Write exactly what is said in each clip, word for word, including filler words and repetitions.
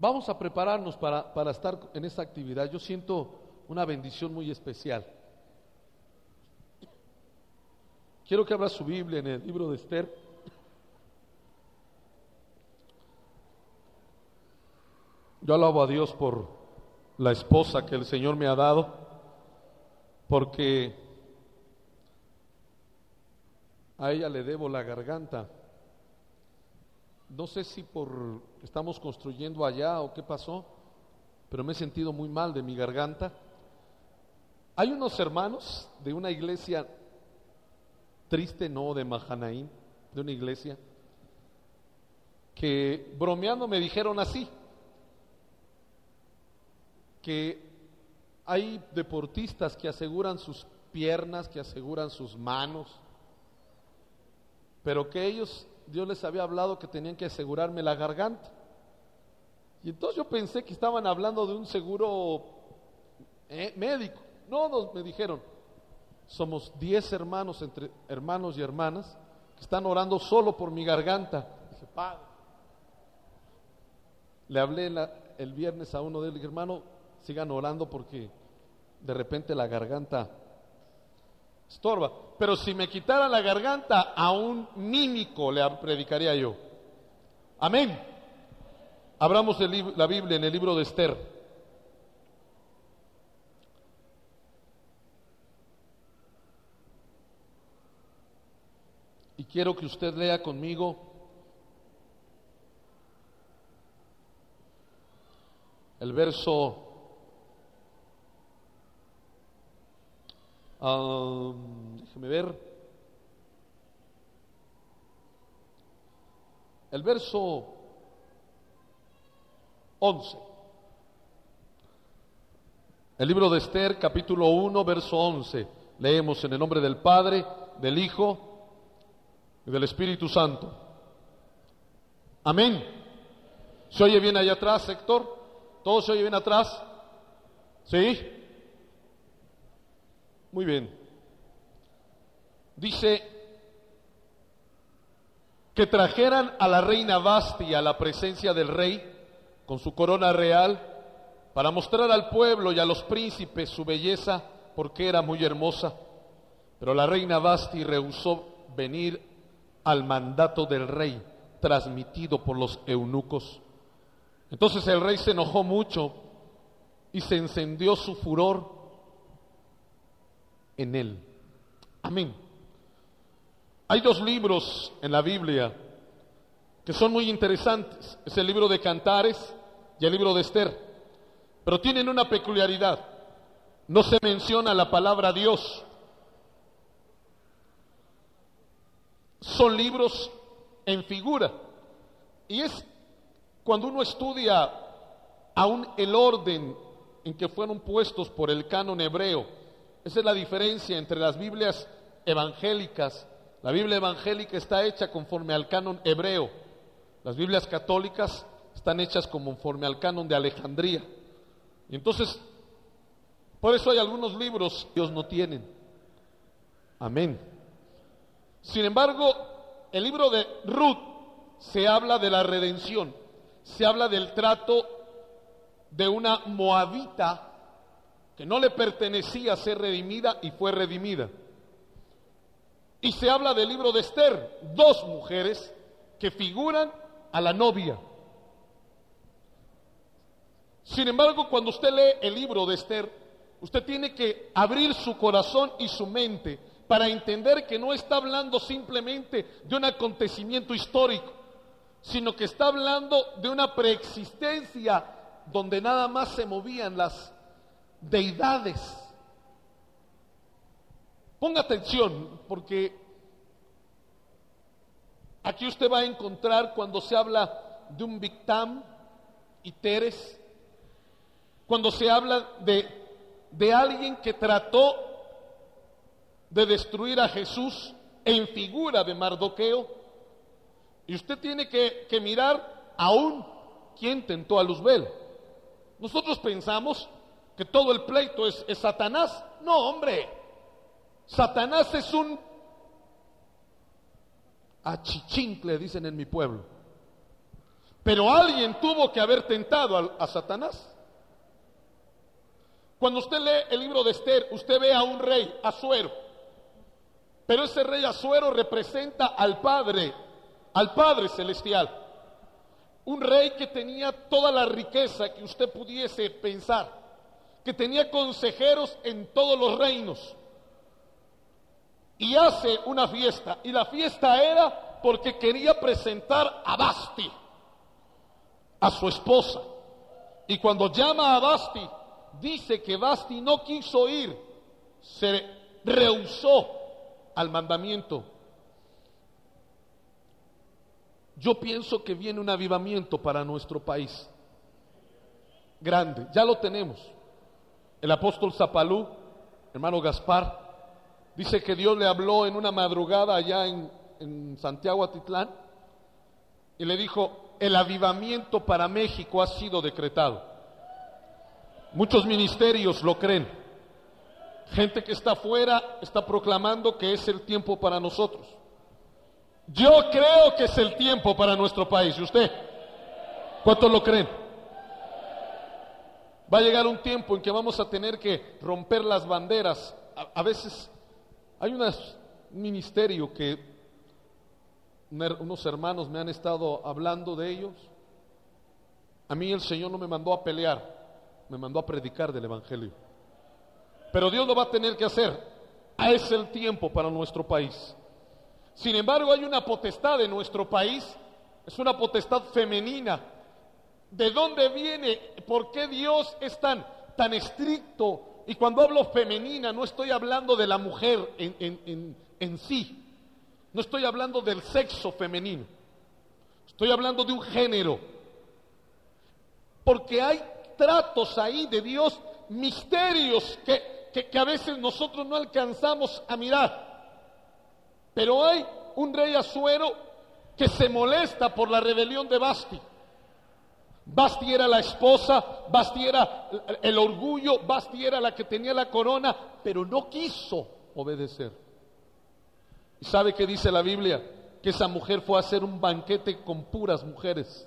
Vamos a prepararnos para, para estar en esta actividad. Yo siento una bendición muy especial. Quiero que abra su Biblia en el libro de Esther. Yo alabo a Dios por la esposa que el Señor me ha dado, porque a ella le debo la garganta. No sé si por estamos construyendo allá o qué pasó, pero me he sentido muy mal de mi garganta. Hay unos hermanos de una iglesia triste, no de Mahanaim, de una iglesia, que bromeando me dijeron así, que hay deportistas que aseguran sus piernas, que aseguran sus manos, pero que ellos, Dios les había hablado que tenían que asegurarme la garganta. Y entonces yo pensé que estaban hablando de un seguro eh, médico. No, no, me dijeron, somos diez hermanos, entre hermanos y hermanas, que están orando solo por mi garganta. Dije, Padre. Le hablé la, el viernes a uno de ellos, dije, hermano, sigan orando porque de repente la garganta estorba. Pero si me quitaran la garganta, a un mímico le predicaría yo. Amén. Abramos el, la Biblia en el libro de Esther. Y quiero que usted lea conmigo el verso Um, déjeme ver. El verso once. El libro de Esther, capítulo uno, verso once. Leemos en el nombre del Padre, del Hijo y del Espíritu Santo. Amén. ¿Se oye bien allá atrás, Héctor? ¿Todo se oye bien atrás? ¿Sí? Muy bien. Dice que trajeran a la reina Vasti a la presencia del rey con su corona real para mostrar al pueblo y a los príncipes su belleza, porque era muy hermosa. Pero la reina Vasti rehusó venir al mandato del rey transmitido por los eunucos. Entonces el rey se enojó mucho y se encendió su furor en él. Amén. Hay dos libros en la Biblia que son muy interesantes. Es el libro de Cantares y el libro de Esther. Pero tienen una peculiaridad. No se menciona la palabra Dios. Son libros en figura. Y es cuando uno estudia aún el orden en que fueron puestos por el canon hebreo. Esa es la diferencia entre las Biblias evangélicas. La Biblia evangélica está hecha conforme al canon hebreo. Las Biblias católicas están hechas conforme al canon de Alejandría. Y entonces, por eso hay algunos libros que Dios no tienen. Amén. Sin embargo, el libro de Ruth se habla de la redención. Se habla del trato de una moabita que no le pertenecía ser redimida y fue redimida. Y se habla del libro de Esther, dos mujeres que figuran a la novia. Sin embargo, cuando usted lee el libro de Esther, usted tiene que abrir su corazón y su mente para entender que no está hablando simplemente de un acontecimiento histórico, sino que está hablando de una preexistencia donde nada más se movían las deidades. Ponga atención, porque aquí usted va a encontrar cuando se habla de un Bictam y Teres, cuando se habla de, de alguien que trató de destruir a Jesús en figura de Mardoqueo, y usted tiene que, que mirar aún quién tentó a Luzbel. Nosotros pensamos que todo el pleito es, es Satanás. No, hombre, Satanás es un achichincle, dicen en mi pueblo. Pero alguien tuvo que haber tentado a, a Satanás. Cuando usted lee el libro de Esther, usted ve a un rey, Asuero. Pero ese rey Asuero representa al Padre, al Padre Celestial. Un rey que tenía toda la riqueza que usted pudiese pensar, que tenía consejeros en todos los reinos. Y hace una fiesta, y la fiesta era porque quería presentar a Vasti, a su esposa. Y cuando llama a Vasti, dice que Vasti no quiso ir, se rehusó al mandamiento. Yo pienso que viene un avivamiento para nuestro país, grande, ya lo tenemos. El apóstol Zapalú, hermano Gaspar, dice que Dios le habló en una madrugada allá en, en Santiago Atitlán y le dijo: el avivamiento para México ha sido decretado. Muchos ministerios lo creen. Gente que está afuera está proclamando que es el tiempo para nosotros. Yo creo que es el tiempo para nuestro país. ¿Y usted? ¿Cuántos lo creen? Va a llegar un tiempo en que vamos a tener que romper las banderas. A, a veces hay unas, un ministerio que unos hermanos me han estado hablando de ellos. A mí el Señor no me mandó a pelear, me mandó a predicar del Evangelio. Pero Dios lo va a tener que hacer. Es el tiempo para nuestro país. Sin embargo, hay una potestad en nuestro país, es una potestad femenina. ¿De dónde viene? ¿Por qué Dios es tan, tan estricto? Y cuando hablo femenina, no estoy hablando de la mujer en, en, en, en sí, no estoy hablando del sexo femenino, estoy hablando de un género. Porque hay tratos ahí de Dios, misterios que, que, que a veces nosotros no alcanzamos a mirar. Pero hay un rey Asuero que se molesta por la rebelión de Vasti. Vasti era la esposa, Vasti era el orgullo, Vasti era la que tenía la corona, pero no quiso obedecer. ¿Y sabe qué dice la Biblia? Que esa mujer fue a hacer un banquete con puras mujeres.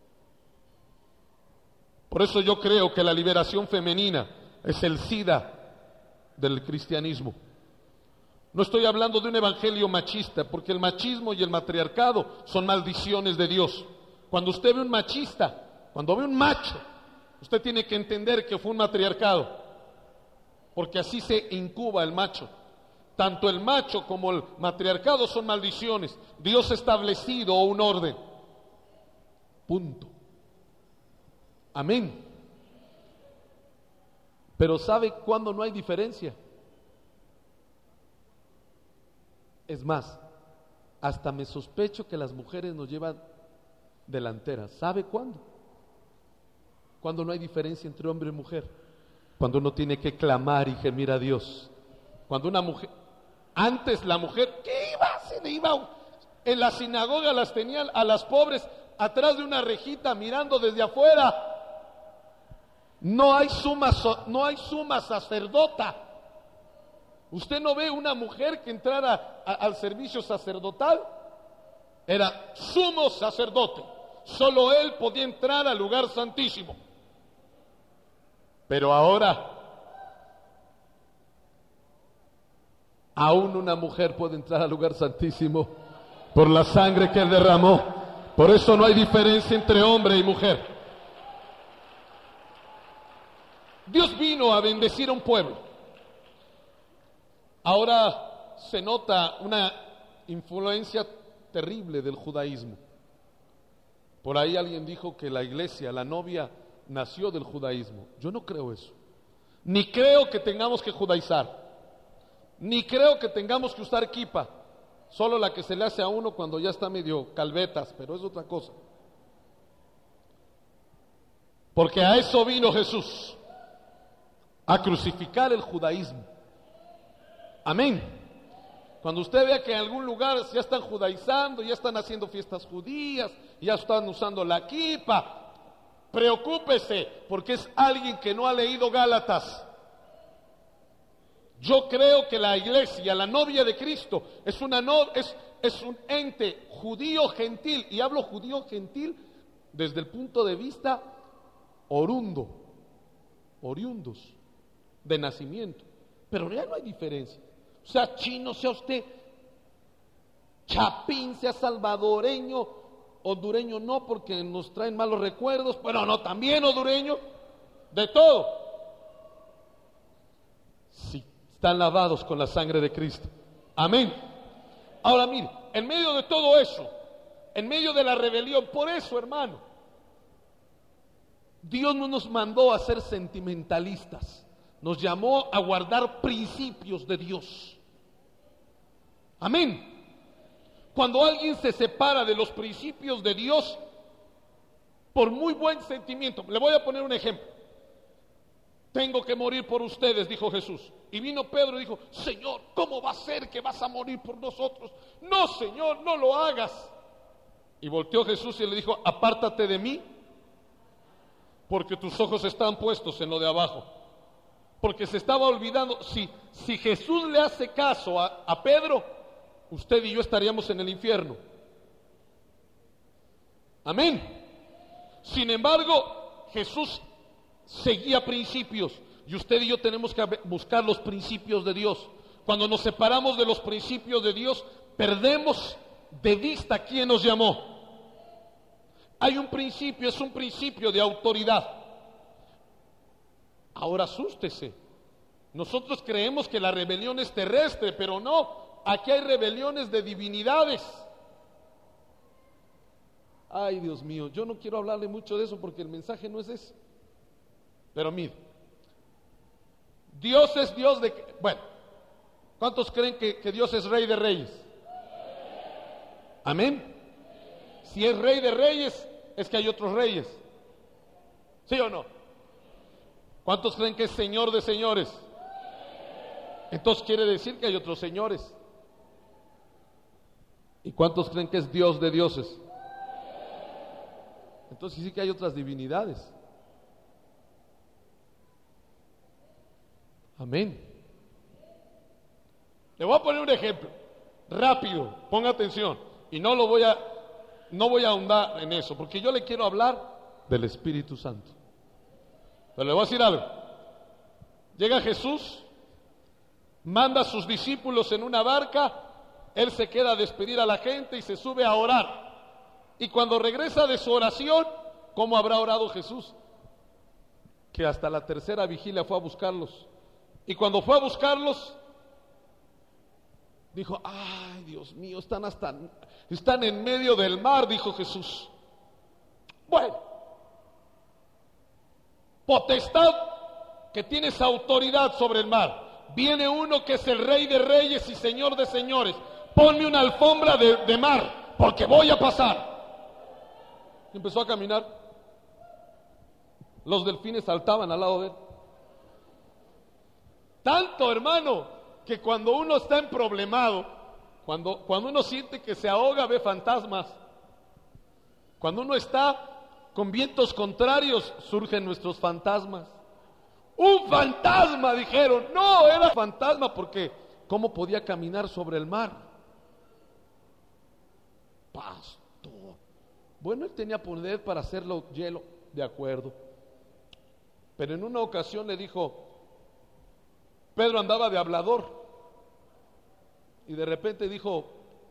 Por eso yo creo que la liberación femenina es el SIDA del cristianismo. No estoy hablando de un evangelio machista, porque el machismo y el matriarcado son maldiciones de Dios. Cuando usted ve un machista, cuando ve un macho, usted tiene que entender que fue un matriarcado, porque así se incuba el macho. Tanto el macho como el matriarcado son maldiciones. Dios ha establecido un orden. Punto. Amén. Pero ¿sabe cuándo no hay diferencia? Es más, hasta me sospecho que las mujeres nos llevan delanteras. ¿Sabe cuándo? Cuando no hay diferencia entre hombre y mujer. Cuando uno tiene que clamar y gemir a Dios. Cuando una mujer, antes la mujer, ¿qué iba? Se le iba en la sinagoga, las tenían a las pobres atrás de una rejita mirando desde afuera. No hay suma, no hay suma sacerdota. Usted no ve una mujer que entrara a, al servicio sacerdotal. Era sumo sacerdote. Solo él podía entrar al lugar santísimo. Pero ahora, aún una mujer puede entrar al lugar santísimo por la sangre que él derramó. Por eso no hay diferencia entre hombre y mujer. Dios vino a bendecir a un pueblo. Ahora se nota una influencia terrible del judaísmo. Por ahí alguien dijo que la iglesia, la novia, nació del judaísmo. Yo no creo eso. Ni creo que tengamos que judaizar. Ni creo que tengamos que usar kipa. Solo la que se le hace a uno cuando ya está medio calvetas, pero es otra cosa. Porque a eso vino Jesús, a crucificar el judaísmo. Amén. Cuando usted vea que en algún lugar ya están judaizando, ya están haciendo fiestas judías, ya están usando la kipa, preocúpese, porque es alguien que no ha leído Gálatas. Yo creo que la iglesia, la novia de Cristo, es, una no, es, es un ente judío gentil, y hablo judío gentil desde el punto de vista orundo, oriundos, de nacimiento. Pero ya no hay diferencia. Sea chino, sea usted chapín, sea salvadoreño, hondureño no, porque nos traen malos recuerdos, pero no, también hondureño, de todo. Sí, están lavados con la sangre de Cristo. Amén. Ahora mire, en medio de todo eso, en medio de la rebelión, por eso, hermano, Dios no nos mandó a ser sentimentalistas, nos llamó a guardar principios de Dios. Amén. Cuando alguien se separa de los principios de Dios, por muy buen sentimiento, le voy a poner un ejemplo. Tengo que morir por ustedes, dijo Jesús. Y vino Pedro y dijo, Señor, ¿cómo va a ser que vas a morir por nosotros? No, Señor, no lo hagas. Y volteó Jesús y le dijo, apártate de mí, porque tus ojos están puestos en lo de abajo. Porque se estaba olvidando, si, si Jesús le hace caso a, a Pedro, usted y yo estaríamos en el infierno. Amén. Sin embargo, Jesús seguía principios y usted y yo tenemos que buscar los principios de Dios. Cuando nos separamos de los principios de Dios, perdemos de vista quién nos llamó. Hay un principio, es un principio de autoridad. Ahora asústese. Nosotros creemos que la rebelión es terrestre, pero no. Aquí hay rebeliones de divinidades. Ay, Dios mío, yo no quiero hablarle mucho de eso porque el mensaje no es ese. Pero mire, Dios es Dios de... Bueno, ¿cuántos creen que, que Dios es Rey de Reyes? Amén. Si es Rey de Reyes, es que hay otros reyes. ¿Sí o no? ¿Cuántos creen que es Señor de Señores? Entonces quiere decir que hay otros señores. ¿Y cuántos creen que es Dios de dioses? Entonces sí que hay otras divinidades. Amén. Le voy a poner un ejemplo rápido, ponga atención, y no lo voy a no voy a ahondar en eso, porque yo le quiero hablar del Espíritu Santo. Pero le voy a decir algo. Llega Jesús, manda a sus discípulos en una barca, él se queda a despedir a la gente y se sube a orar. Y cuando regresa de su oración, ¿cómo habrá orado Jesús? Que hasta la tercera vigilia fue a buscarlos. Y cuando fue a buscarlos, dijo, ay, Dios mío, están hasta, están en medio del mar, dijo Jesús. Bueno, potestad que tienes autoridad sobre el mar. Viene uno que es el Rey de Reyes y Señor de Señores. Ponme una alfombra de, de mar, porque voy a pasar. Y empezó a caminar. Los delfines saltaban al lado de él. Tanto, hermano, que cuando uno está emproblemado, cuando, cuando uno siente que se ahoga, ve fantasmas. Cuando uno está con vientos contrarios, surgen nuestros fantasmas. Un fantasma, dijeron. No, era fantasma porque ¿cómo podía caminar sobre el mar? Pastor. Bueno, él tenía poder para hacerlo hielo, de acuerdo. Pero en una ocasión le dijo, Pedro andaba de hablador y de repente dijo,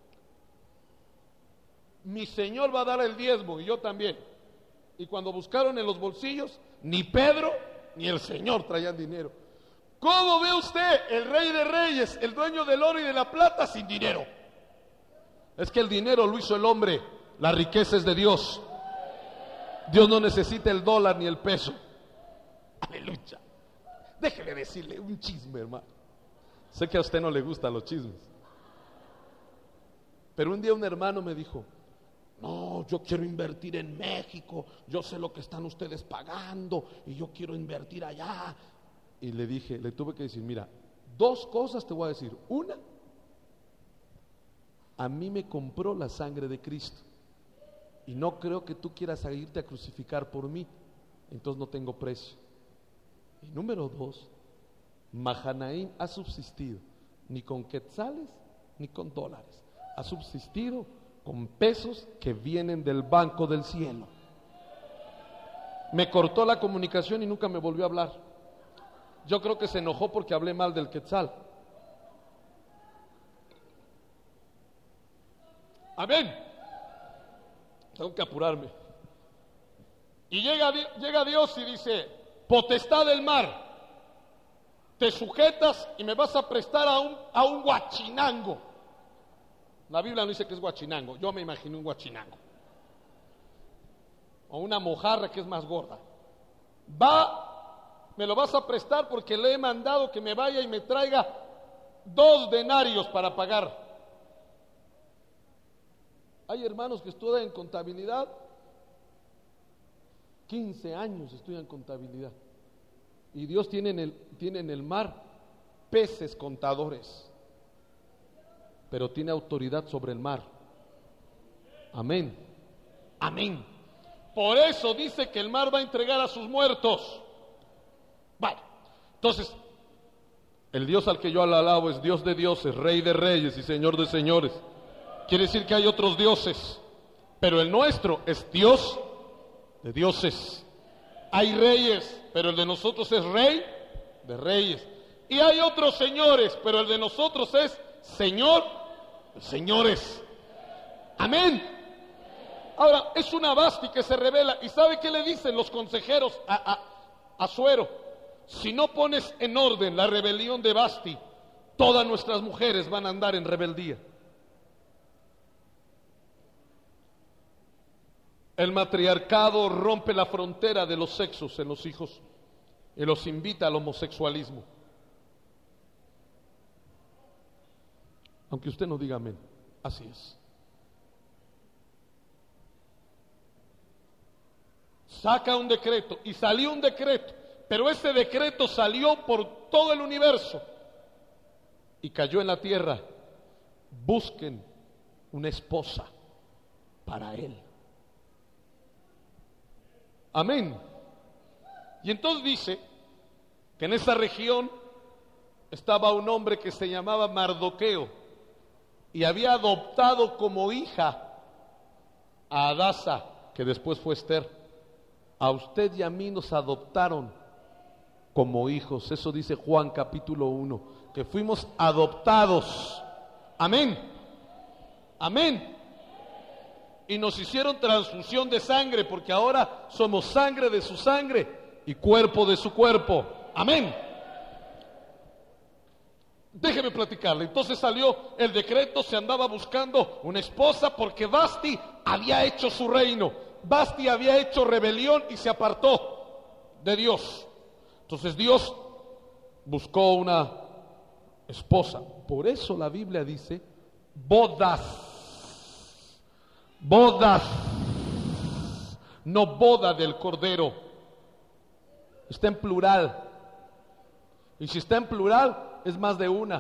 mi Señor va a dar el diezmo y yo también. Y cuando buscaron en los bolsillos, ni Pedro ni el Señor traían dinero. ¿Cómo ve usted el Rey de Reyes, el dueño del oro y de la plata sin dinero? Es que el dinero lo hizo el hombre, la riqueza es de Dios. Dios no necesita el dólar ni el peso. Aleluya. Déjeme decirle un chisme, hermano. Sé que a usted no le gustan los chismes. Pero un día un hermano me dijo, no, yo quiero invertir en México, yo sé lo que están ustedes pagando y yo quiero invertir allá. Y le dije, le tuve que decir, mira, dos cosas te voy a decir. Una, a mí me compró la sangre de Cristo y no creo que tú quieras irte a crucificar por mí, entonces no tengo precio. Y número dos, Mahanaim ha subsistido ni con quetzales ni con dólares, ha subsistido con pesos que vienen del banco del cielo. Me cortó la comunicación y nunca me volvió a hablar. Yo creo que se enojó porque hablé mal del Quetzal. Amén. Tengo que apurarme. Y llega, llega Dios y dice: potestad del mar, te sujetas y me vas a prestar a un, a un guachinango. La Biblia no dice que es guachinango, yo me imagino un guachinango. O una mojarra que es más gorda. Va, me lo vas a prestar porque le he mandado que me vaya y me traiga dos denarios para pagar. Hay hermanos que estudian contabilidad, quince años estudian contabilidad. Y Dios tiene en el, tiene en el mar peces contadores, pero tiene autoridad sobre el mar. Amén. Amén. Por eso dice que el mar va a entregar a sus muertos. Vale. Entonces, el Dios al que yo alabo es Dios de dioses, Rey de reyes y Señor de señores. Quiere decir que hay otros dioses, pero el nuestro es Dios de dioses. Hay reyes, pero el de nosotros es Rey de reyes. Y hay otros señores, pero el de nosotros es Señor de señores. Amén. Ahora, es una Vasti que se revela. ¿Y sabe qué le dicen los consejeros a, a, a Suero? Si no pones en orden la rebelión de Vasti, todas nuestras mujeres van a andar en rebeldía. El matriarcado rompe la frontera de los sexos en los hijos y los invita al homosexualismo. Aunque usted no diga amén, así es. Saca un decreto y salió un decreto, pero ese decreto salió por todo el universo y cayó en la tierra. Busquen una esposa para él. Amén. Y entonces dice que en esa región estaba un hombre que se llamaba Mardoqueo y había adoptado como hija a Adasa, que después fue Esther. A usted y a mí nos adoptaron como hijos. Eso dice Juan capítulo uno, que fuimos adoptados. Amén. Amén. Y nos hicieron transfusión de sangre, porque ahora somos sangre de su sangre y cuerpo de su cuerpo. Amén. Déjeme platicarle. Entonces salió el decreto, se andaba buscando una esposa porque Vasti había hecho su reino. Vasti había hecho rebelión y se apartó de Dios. Entonces Dios buscó una esposa. Por eso la Biblia dice bodas. Bodas, no boda del Cordero. Está en plural. Y si está en plural, es más de una.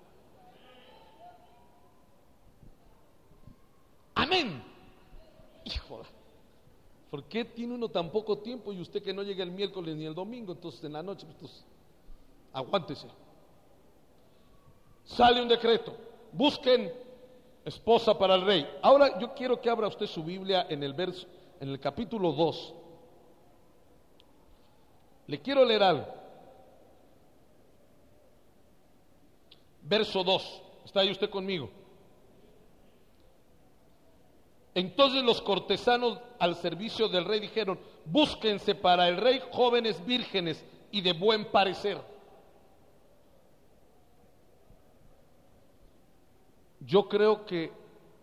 Amén. Híjole, ¿por qué tiene uno tan poco tiempo y usted que no llega el miércoles ni el domingo? Entonces en la noche, pues, aguántese. Sale un decreto. Busquen esposa para el rey. Ahora yo quiero que abra usted su Biblia en el verso, en el capítulo dos. Le quiero leer algo. Verso dos. ¿Está ahí usted conmigo? Entonces los cortesanos al servicio del rey dijeron: búsquense para el rey jóvenes vírgenes y de buen parecer. Yo creo que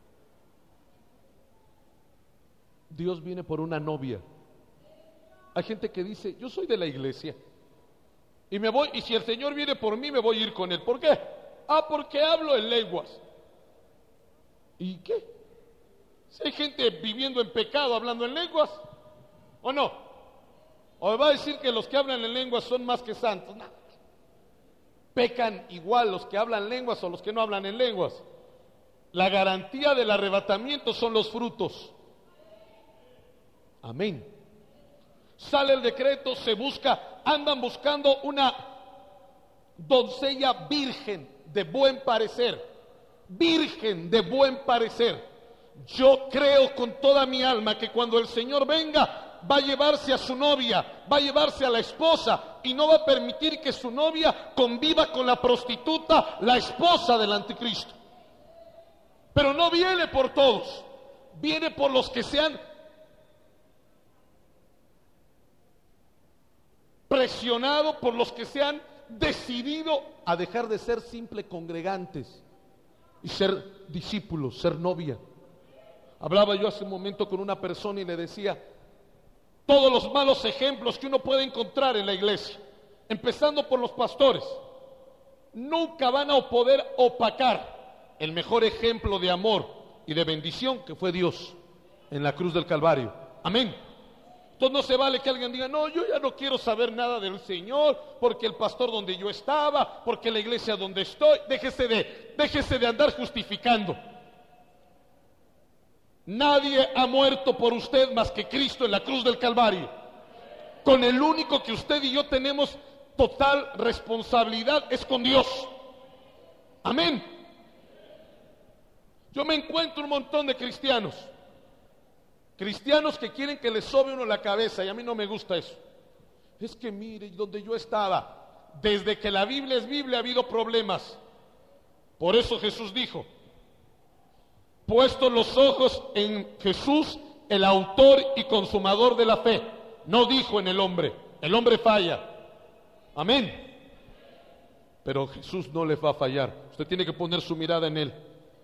Dios viene por una novia. Hay gente que dice: yo soy de la iglesia y me voy, y si el Señor viene por mí me voy a ir con él. ¿Por qué? Ah, porque hablo en lenguas. ¿Y qué? Si hay gente viviendo en pecado hablando en lenguas, ¿o no? ¿O me va a decir que los que hablan en lenguas son más que santos? No. Pecan igual los que hablan lenguas o los que no hablan en lenguas. La garantía del arrebatamiento son los frutos. Amén. Sale el decreto, se busca, andan buscando una doncella virgen de buen parecer. Virgen de buen parecer. Yo creo con toda mi alma que cuando el Señor venga, va a llevarse a su novia, va a llevarse a la esposa y no va a permitir que su novia conviva con la prostituta, la esposa del anticristo. Pero no viene por todos, viene por los que se han presionado, por los que se han decidido a dejar de ser simples congregantes y ser discípulos, ser novia. Hablaba yo hace un momento con una persona y le decía, todos los malos ejemplos que uno puede encontrar en la iglesia, empezando por los pastores, nunca van a poder opacar el mejor ejemplo de amor y de bendición que fue Dios en la cruz del Calvario. Amén. Entonces no se vale que alguien diga, no, yo ya no quiero saber nada del Señor, porque el pastor donde yo estaba, porque la iglesia donde estoy, déjese de, déjese de andar justificando. Nadie ha muerto por usted más que Cristo en la cruz del Calvario. Con el único que usted y yo tenemos total responsabilidad es con Dios. Amén. Yo me encuentro un montón de cristianos, cristianos que quieren que les sobe uno la cabeza, y a mí no me gusta eso. Es que mire, donde yo estaba, desde que la Biblia es Biblia ha habido problemas. Por eso Jesús dijo, puesto los ojos en Jesús, el autor y consumador de la fe. No dijo en el hombre, el hombre falla. Amén. Pero Jesús no le va a fallar. Usted tiene que poner su mirada en Él.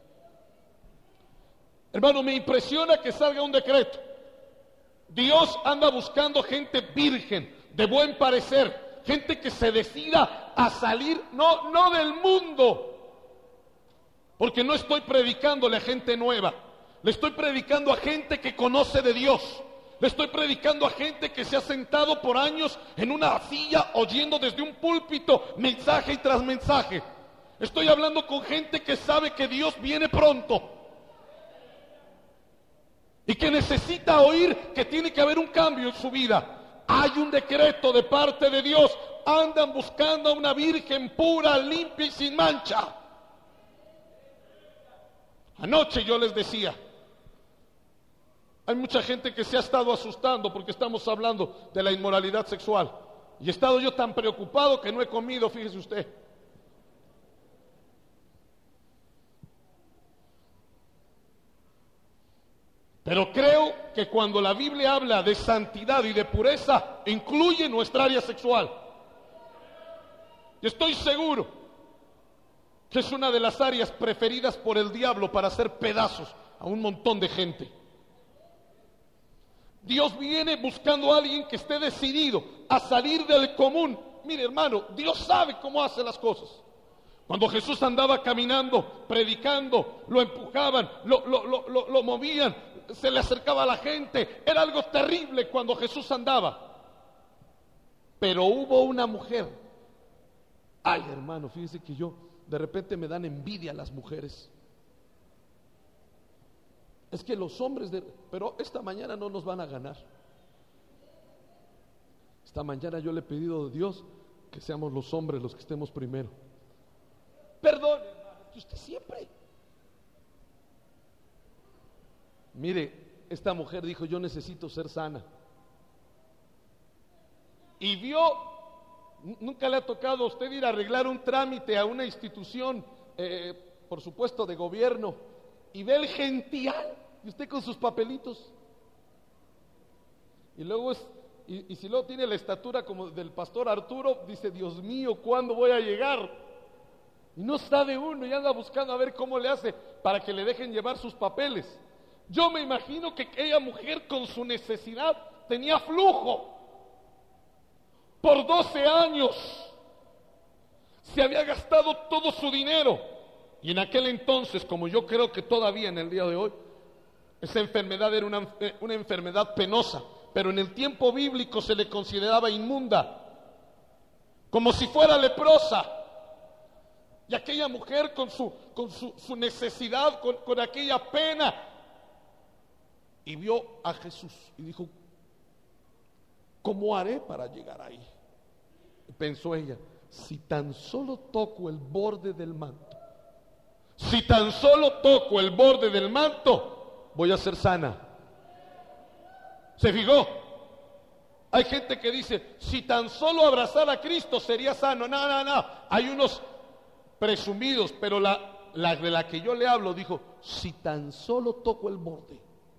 Hermano, me impresiona que salga un decreto. Dios anda buscando gente virgen, de buen parecer, gente que se decida a salir, no, no del mundo. Porque no estoy predicándole a gente nueva, le estoy predicando a gente que conoce de Dios, le estoy predicando a gente que se ha sentado por años en una silla oyendo desde un púlpito mensaje y tras mensaje. Estoy hablando con gente que sabe que Dios viene pronto y que necesita oír que tiene que haber un cambio en su vida. Hay un decreto de parte de Dios, andan buscando a una virgen pura, limpia y sin mancha. Anoche yo les decía, hay mucha gente que se ha estado asustando porque estamos hablando de la inmoralidad sexual. Y he estado yo tan preocupado que no he comido, fíjese usted. Pero creo que cuando la Biblia habla de santidad y de pureza, incluye nuestra área sexual. Y estoy seguro que es una de las áreas preferidas por el diablo para hacer pedazos a un montón de gente. Dios viene buscando a alguien que esté decidido a salir del común. Mire, hermano, Dios sabe cómo hace las cosas. Cuando Jesús andaba caminando, predicando, lo empujaban, lo, lo, lo, lo, lo movían, se le acercaba a la gente. Era algo terrible cuando Jesús andaba. Pero hubo una mujer. Ay, hermano, fíjese que yo de repente me dan envidia las mujeres. Es que los hombres de... Pero esta mañana no nos van a ganar. Esta mañana yo le he pedido a Dios que seamos los hombres los que estemos primero. Perdón, hermano, que usted siempre. Mire, esta mujer dijo, yo necesito ser sana. Y vio, nunca le ha tocado a usted ir a arreglar un trámite a una institución, eh, por supuesto de gobierno, y ve el gential, y usted con sus papelitos. Y luego es, y, y si luego tiene la estatura como del pastor Arturo, dice, Dios mío, ¿cuándo voy a llegar? Y no sabe uno y anda buscando a ver cómo le hace para que le dejen llevar sus papeles. Yo me imagino que aquella mujer con su necesidad tenía flujo. Por doce años se había gastado todo su dinero. Y en aquel entonces, como yo creo que todavía en el día de hoy, esa enfermedad era una, una enfermedad penosa, pero en el tiempo bíblico se le consideraba inmunda, como si fuera leprosa. Y aquella mujer con su, con su, su necesidad, con, con aquella pena, y vio a Jesús y dijo, ¿cómo haré para llegar ahí? Y pensó ella, si tan solo toco el borde del manto, si tan solo toco el borde del manto, voy a ser sana. ¿Se fijó? Hay gente que dice, si tan solo abrazar a Cristo sería sano. No, no, no. Hay unos presumidos, pero la, la de la que yo le hablo dijo, si tan solo toco el borde.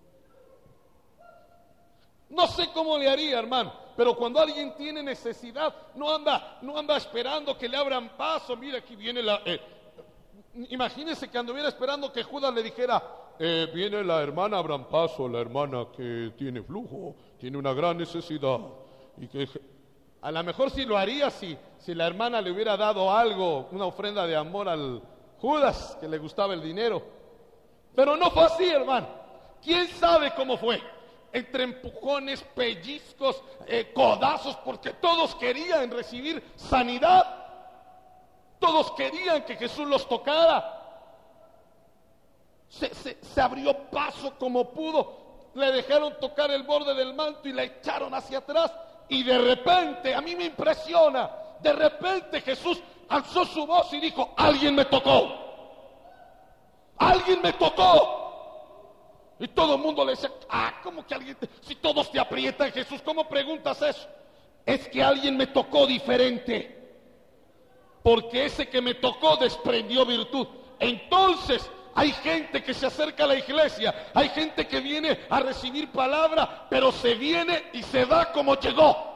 No sé cómo le haría, hermano, pero cuando alguien tiene necesidad, no anda, no anda esperando que le abran paso. Mira, aquí viene la... Eh, imagínese que anduviera esperando que Judas le dijera, eh, viene la hermana, abran paso, la hermana que tiene flujo, tiene una gran necesidad. Y que a lo mejor sí lo haría si, si la hermana le hubiera dado algo, una ofrenda de amor al Judas, que le gustaba el dinero. Pero no fue así, hermano. ¿Quién sabe cómo fue? Entre empujones, pellizcos, eh, codazos, porque todos querían recibir sanidad. Todos querían que Jesús los tocara. Se, se, se abrió paso como pudo. Le dejaron tocar el borde del manto y la echaron hacia atrás. Y de repente, a mí me impresiona, de repente Jesús alzó su voz y dijo, alguien me tocó. Alguien me tocó. Y todo el mundo le decía, ah, ¿cómo que alguien te... Si todos te aprietan, Jesús, ¿cómo preguntas eso? Es que alguien me tocó diferente, porque ese que me tocó desprendió virtud. Entonces hay gente que se acerca a la iglesia, hay gente que viene a recibir palabra, pero se viene y se va como llegó.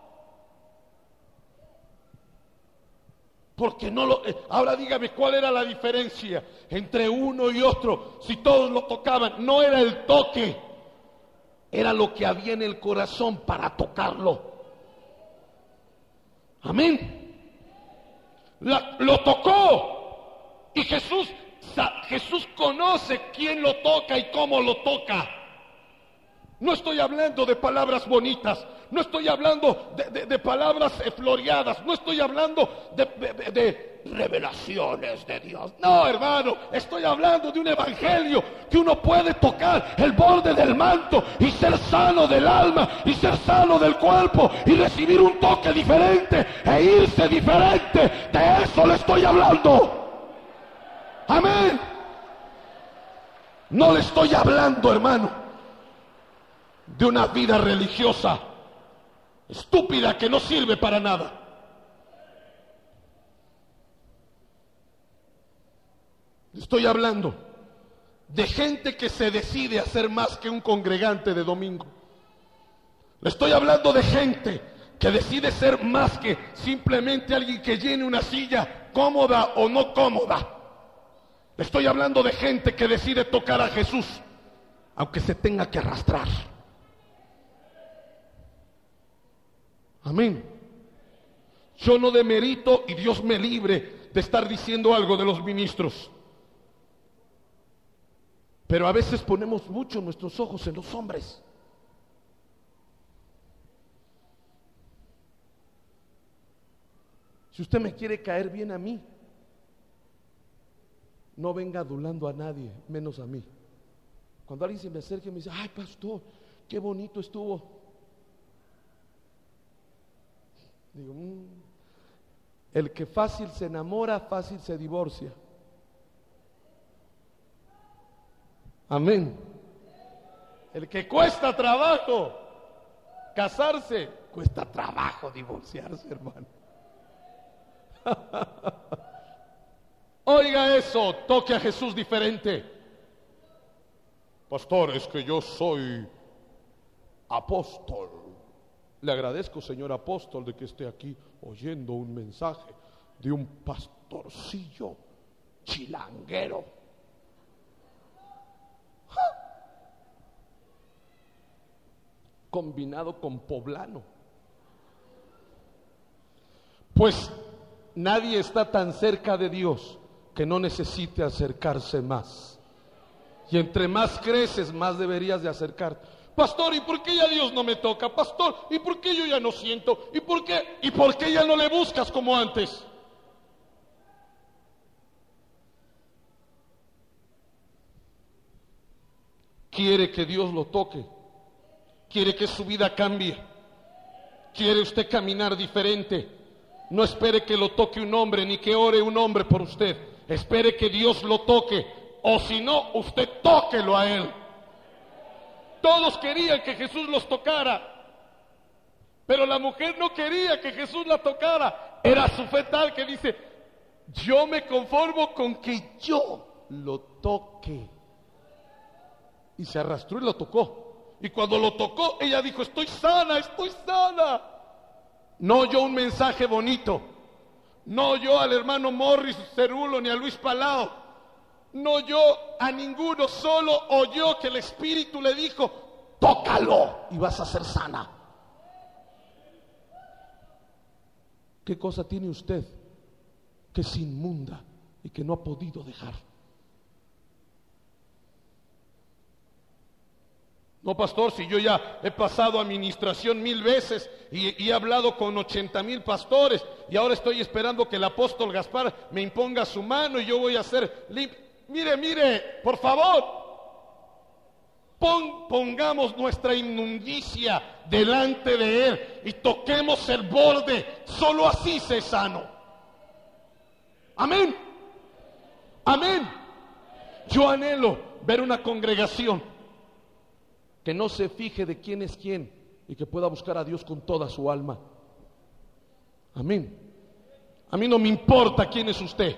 Porque no lo... Ahora dígame, ¿cuál era la diferencia entre uno y otro? Si todos lo tocaban, no era el toque, era lo que había en el corazón para tocarlo. Amén. La, lo tocó. Y Jesús, Jesús conoce quién lo toca y cómo lo toca. No estoy hablando de palabras bonitas, no estoy hablando de, de, de palabras floreadas, no estoy hablando de, de, de revelaciones de Dios. No, hermano, estoy hablando de un evangelio que uno puede tocar el borde del manto y ser sano del alma y ser sano del cuerpo y recibir un toque diferente e irse diferente. De eso le estoy hablando. Amén. No le estoy hablando, hermano, de una vida religiosa estúpida que no sirve para nada. Estoy hablando de gente que se decide a ser más que un congregante de domingo. Le estoy hablando de gente que decide ser más que simplemente alguien que llene una silla cómoda o no cómoda. Le estoy hablando de gente que decide tocar a Jesús aunque se tenga que arrastrar. Amén. Yo no demerito y Dios me libre de estar diciendo algo de los ministros. Pero a veces ponemos mucho nuestros ojos en los hombres. Si usted me quiere caer bien a mí, no venga adulando a nadie, menos a mí. Cuando alguien se me acerca y me dice, ay, pastor, qué bonito estuvo. Digo, mmm, el que fácil se enamora, fácil se divorcia. Amén. El que cuesta trabajo casarse, cuesta trabajo divorciarse, hermano. Oiga eso, toque a Jesús diferente. Pastor, es que yo soy apóstol. Le agradezco, señor apóstol, de que esté aquí oyendo un mensaje de un pastorcillo chilanguero. ¡Ja! Combinado con poblano. Pues nadie está tan cerca de Dios que no necesite acercarse más. Y entre más creces, más deberías de acercarte. Pastor, ¿y por qué ya Dios no me toca? Pastor, ¿y por qué yo ya no siento? ¿Y por qué? ¿Y por qué ya no le buscas como antes? Quiere que Dios lo toque. Quiere que su vida cambie. Quiere usted caminar diferente. No espere que lo toque un hombre, ni que ore un hombre por usted. Espere que Dios lo toque. O si no, usted tóquelo a Él. Todos querían que Jesús los tocara. Pero la mujer no quería que Jesús la tocara. Era su fe tal que dice, yo me conformo con que yo lo toque. Y se arrastró y lo tocó. Y cuando lo tocó, ella dijo, estoy sana, estoy sana. No oyó un mensaje bonito. No oyó al hermano Morris Cerulo ni a Luis Palao. No oyó a ninguno, solo oyó que el Espíritu le dijo, tócalo y vas a ser sana. ¿Qué cosa tiene usted que es inmunda y que no ha podido dejar? No, pastor, si yo ya he pasado administración mil veces y, y he hablado con ochenta mil pastores y ahora estoy esperando que el apóstol Gaspar me imponga su mano y yo voy a hacer limpio. Mire, mire, por favor, pon, pongamos nuestra inmundicia delante de Él y toquemos el borde, solo así se es sano. Amén, amén. Yo anhelo ver una congregación que no se fije de quién es quién y que pueda buscar a Dios con toda su alma. Amén. A mí no me importa quién es usted.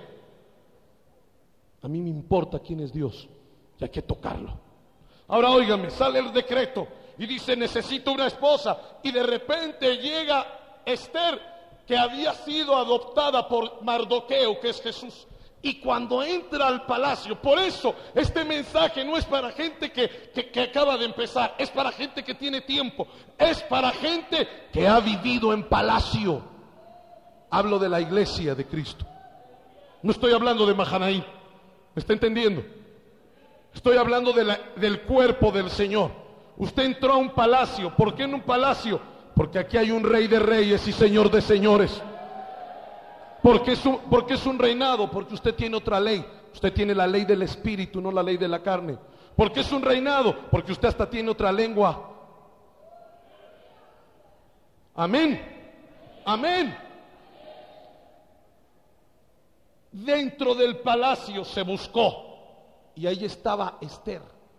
A mí me importa quién es Dios y hay que tocarlo. Ahora óigame, sale el decreto y dice necesito una esposa y de repente llega Esther, que había sido adoptada por Mardoqueo, que es Jesús. Y cuando entra al palacio, por eso este mensaje no es para gente que, que, que acaba de empezar, es para gente que tiene tiempo, es para gente que ha vivido en palacio. Hablo de la iglesia de Cristo. No estoy hablando de Mahanaim, ¿me está entendiendo? Estoy hablando de la, del cuerpo del Señor. Usted entró a un palacio. ¿Por qué en un palacio? Porque aquí hay un rey de reyes y señor de señores. Porque es, un, porque es un reinado, porque usted tiene otra ley. Usted tiene la ley del espíritu, no la ley de la carne. Porque es un reinado, porque usted hasta tiene otra lengua. Amén, amén. Dentro del palacio se buscó y ahí estaba Esther.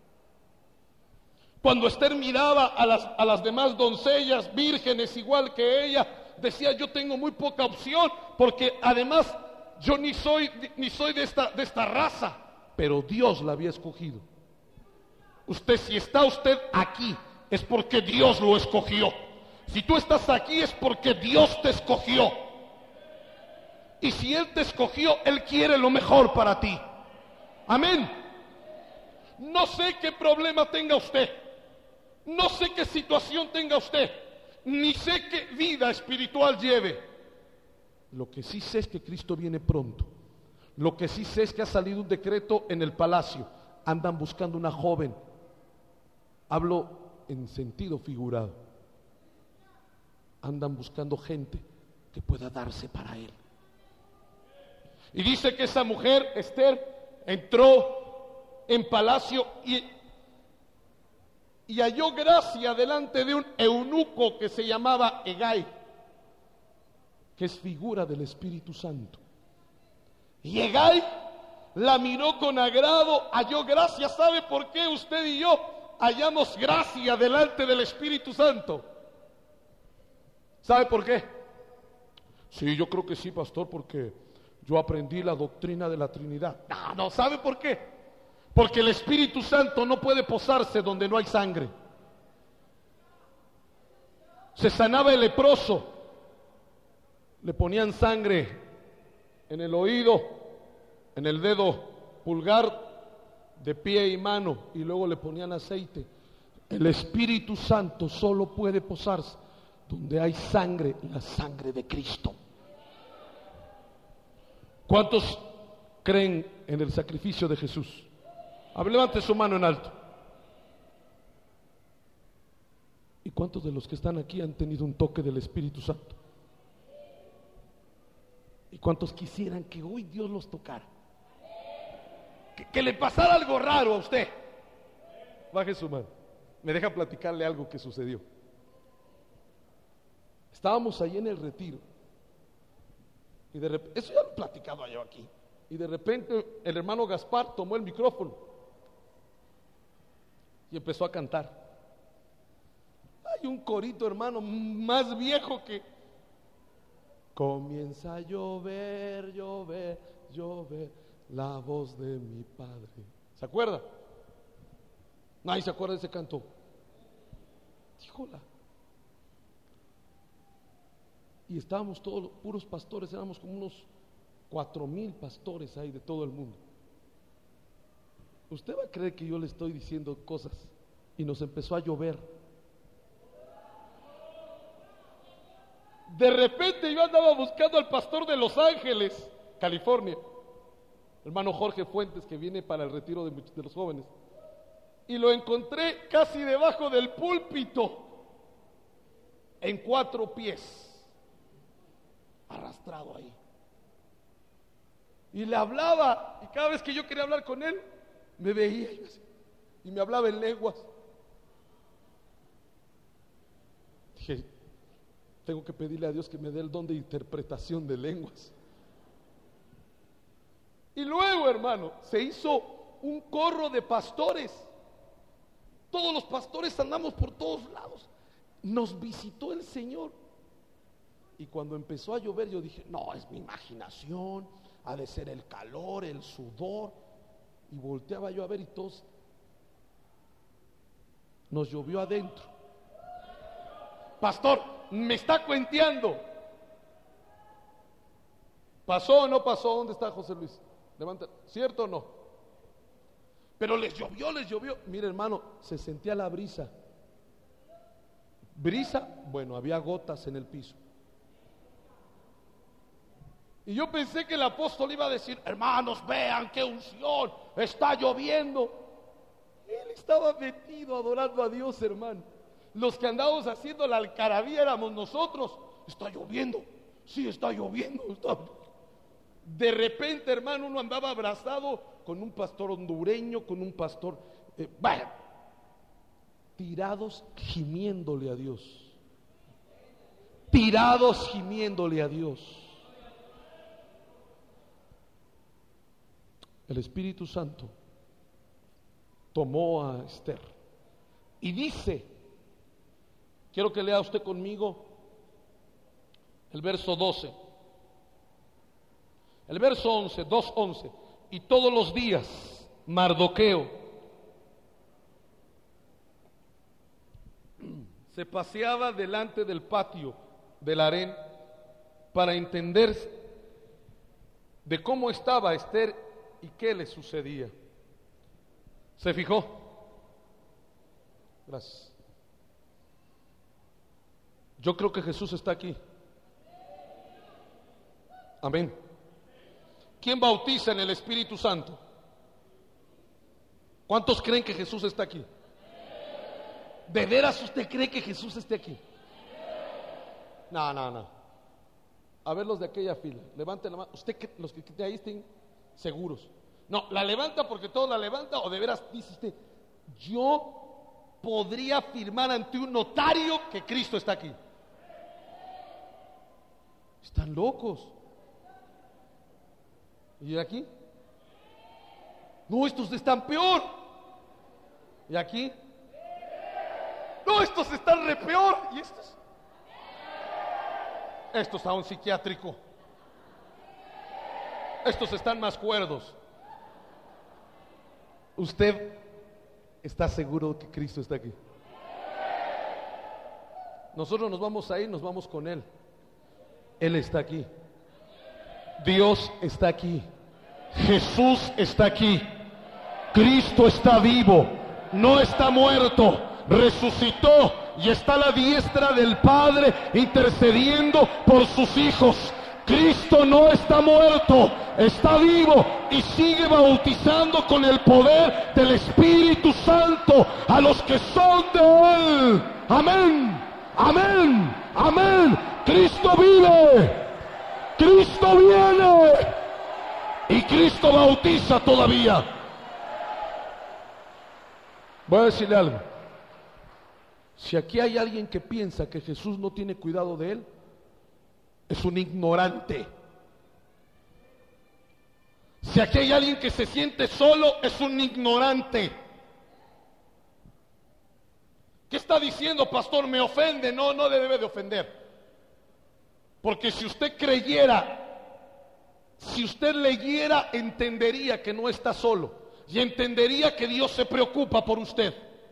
Cuando Esther miraba a las, a las demás doncellas vírgenes igual que ella, decía, yo tengo muy poca opción, porque además yo ni soy, ni soy de esta, de esta raza, pero Dios la había escogido. Usted, si está usted aquí, es porque Dios lo escogió. Si tú estás aquí, es porque Dios te escogió. Y si Él te escogió, Él quiere lo mejor para ti. Amén. No sé qué problema tenga usted, no sé qué situación tenga usted, ni sé qué vida espiritual lleve. Lo que sí sé es que Cristo viene pronto. Lo que sí sé es que ha salido un decreto en el palacio. Andan buscando una joven. Hablo en sentido figurado. Andan buscando gente que pueda darse para Él. Y dice que esa mujer, Esther, entró en palacio y y halló gracia delante de un eunuco que se llamaba Hegai, que es figura del Espíritu Santo. Y Hegai la miró con agrado, halló gracia. ¿Sabe por qué usted y yo hallamos gracia delante del Espíritu Santo? ¿Sabe por qué? Sí, yo creo que sí, pastor, porque yo aprendí la doctrina de la Trinidad. No, no, ¿sabe por qué? Porque el Espíritu Santo no puede posarse donde no hay sangre. Se sanaba el leproso, le ponían sangre en el oído, en el dedo pulgar, de pie y mano, y luego le ponían aceite. El Espíritu Santo solo puede posarse donde hay sangre, la sangre de Cristo. ¿Cuántos creen en el sacrificio de Jesús? A ver, levante su mano en alto. ¿Y cuántos de los que están aquí han tenido un toque del Espíritu Santo? ¿Y cuántos quisieran que hoy Dios los tocara? Que, que le pasara algo raro a usted. Baje su mano. Me deja platicarle algo que sucedió. Estábamos allí en el retiro. Y de repente, eso ya lo he platicado allá aquí. Y de repente el hermano Gaspar tomó el micrófono y empezó a cantar. Ay, Y un corito, hermano, más viejo que... Comienza a llover, llover, llover, la voz de mi padre. ¿Se acuerda? Nadie se acuerda de ese canto. Híjola. Y estábamos todos puros pastores, éramos como unos cuatro mil pastores ahí de todo el mundo. Usted va a creer que yo le estoy diciendo cosas. Y nos empezó a llover. De repente yo andaba buscando al pastor de Los Ángeles, California, hermano Jorge Fuentes, que viene para el retiro de, de los jóvenes, y lo encontré casi debajo del púlpito, en cuatro pies, arrastrado ahí. Y le hablaba, y cada vez que yo quería hablar con él, me veía y, así, y me hablaba en lenguas. Dije, tengo que pedirle a Dios que me dé el don de interpretación de lenguas. Y luego, hermano, se hizo un corro de pastores. Todos los pastores andamos por todos lados. Nos visitó el Señor. Y cuando empezó a llover, yo dije, no, es mi imaginación, ha de ser el calor, el sudor. Y volteaba yo a ver y todos, nos llovió adentro. Pastor, me está cuenteando. ¿Pasó o no pasó? ¿Dónde está José Luis? Levanta, ¿cierto o no? Pero les llovió, les llovió. Mire, hermano, se sentía la brisa. Brisa, bueno, había gotas en el piso. Y yo pensé que el apóstol iba a decir, hermanos, vean qué unción, está lloviendo. Él estaba metido adorando a Dios, hermano. Los que andábamos haciendo la algarabía éramos nosotros. Está lloviendo, sí, está lloviendo, está... De repente, hermano, uno andaba abrazado con un pastor hondureño, con un pastor, eh, vaya, tirados gimiéndole a Dios, tirados gimiéndole a Dios. El Espíritu Santo tomó a Esther y dice, quiero que lea usted conmigo el verso doce, el verso once, dos once. Y todos los días Mardoqueo se paseaba delante del patio del harén para entender de cómo estaba Esther y qué le sucedía. ¿Se fijó? Gracias. Yo creo que Jesús está aquí. Amén. ¿Quién bautiza en el Espíritu Santo? ¿Cuántos creen que Jesús está aquí? ¿De veras usted cree que Jesús esté aquí? No, no, no. A ver los de aquella fila, levante la mano. Usted, los que ahí estén seguros. No, la levanta porque todos la levantan, o de veras dice usted, yo podría firmar ante un notario que Cristo está aquí. Están locos. ¿Y aquí? No, estos están peor. ¿Y aquí? No, estos están re peor. ¿Y estos? Estos a un psiquiátrico. Estos están más cuerdos. ¿Usted está seguro que Cristo está aquí? Nosotros nos vamos a ir, nos vamos con Él. Él está aquí. Dios está aquí. Jesús está aquí. Cristo está vivo, no está muerto, resucitó y está a la diestra del Padre intercediendo por sus hijos. Cristo no está muerto, está vivo y sigue bautizando con el poder del Espíritu Santo a los que son de Él. Amén, amén, amén. Cristo vive, Cristo viene y Cristo bautiza todavía. Voy a decirle algo. Si aquí hay alguien que piensa que Jesús no tiene cuidado de él, es un ignorante. Si aquí hay alguien que se siente solo, es un ignorante. ¿Qué, está diciendo, pastor, me ofende. No, no le debe de ofender. Porque si usted creyera, si usted leyera, entendería que no está solo. Y entendería que Dios se preocupa por usted.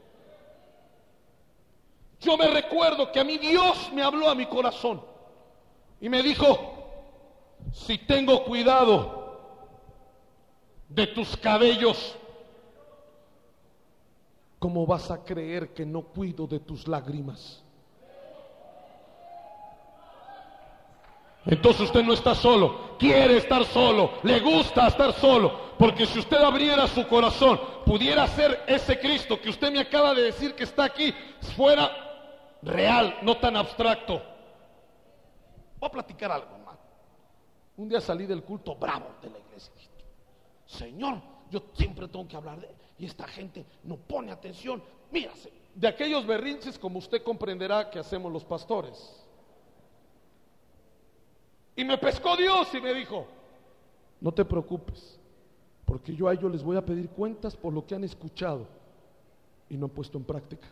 Yo me recuerdo que a mí Dios me habló a mi corazón y me dijo, si tengo cuidado de tus cabellos, ¿cómo vas a creer que no cuido de tus lágrimas? Entonces usted no está solo, quiere estar solo, le gusta estar solo, porque si usted abriera su corazón, pudiera ser ese Cristo que usted me acaba de decir que está aquí, fuera real, no tan abstracto. Voy a platicar algo, hermano. Un día salí del culto bravo de la iglesia. Señor, yo siempre tengo que hablar de él, y esta gente no pone atención. Mírase, de aquellos berrinches, como usted comprenderá, que hacemos los pastores. Y me pescó Dios y me dijo, no te preocupes, porque yo a ellos les voy a pedir cuentas por lo que han escuchado y no han puesto en práctica.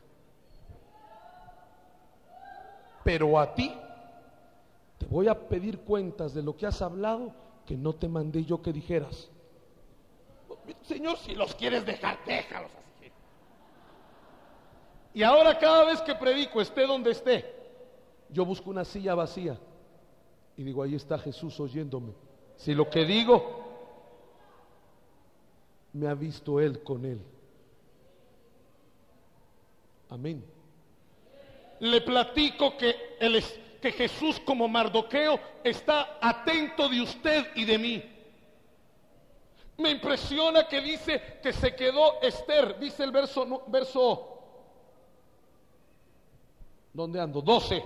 Pero a ti te voy a pedir cuentas de lo que has hablado, que no te mandé yo que dijeras. Señor, si los quieres dejar, déjalos así. Y ahora cada vez que predico, esté donde esté, yo busco una silla vacía y digo, ahí está Jesús oyéndome. Si lo que digo me ha visto Él con Él. Amén. Le platico que, el, que Jesús, como Mardoqueo, está atento de usted y de mí. Me impresiona que dice que se quedó Esther, dice el verso, no, verso, ¿dónde ando? doce.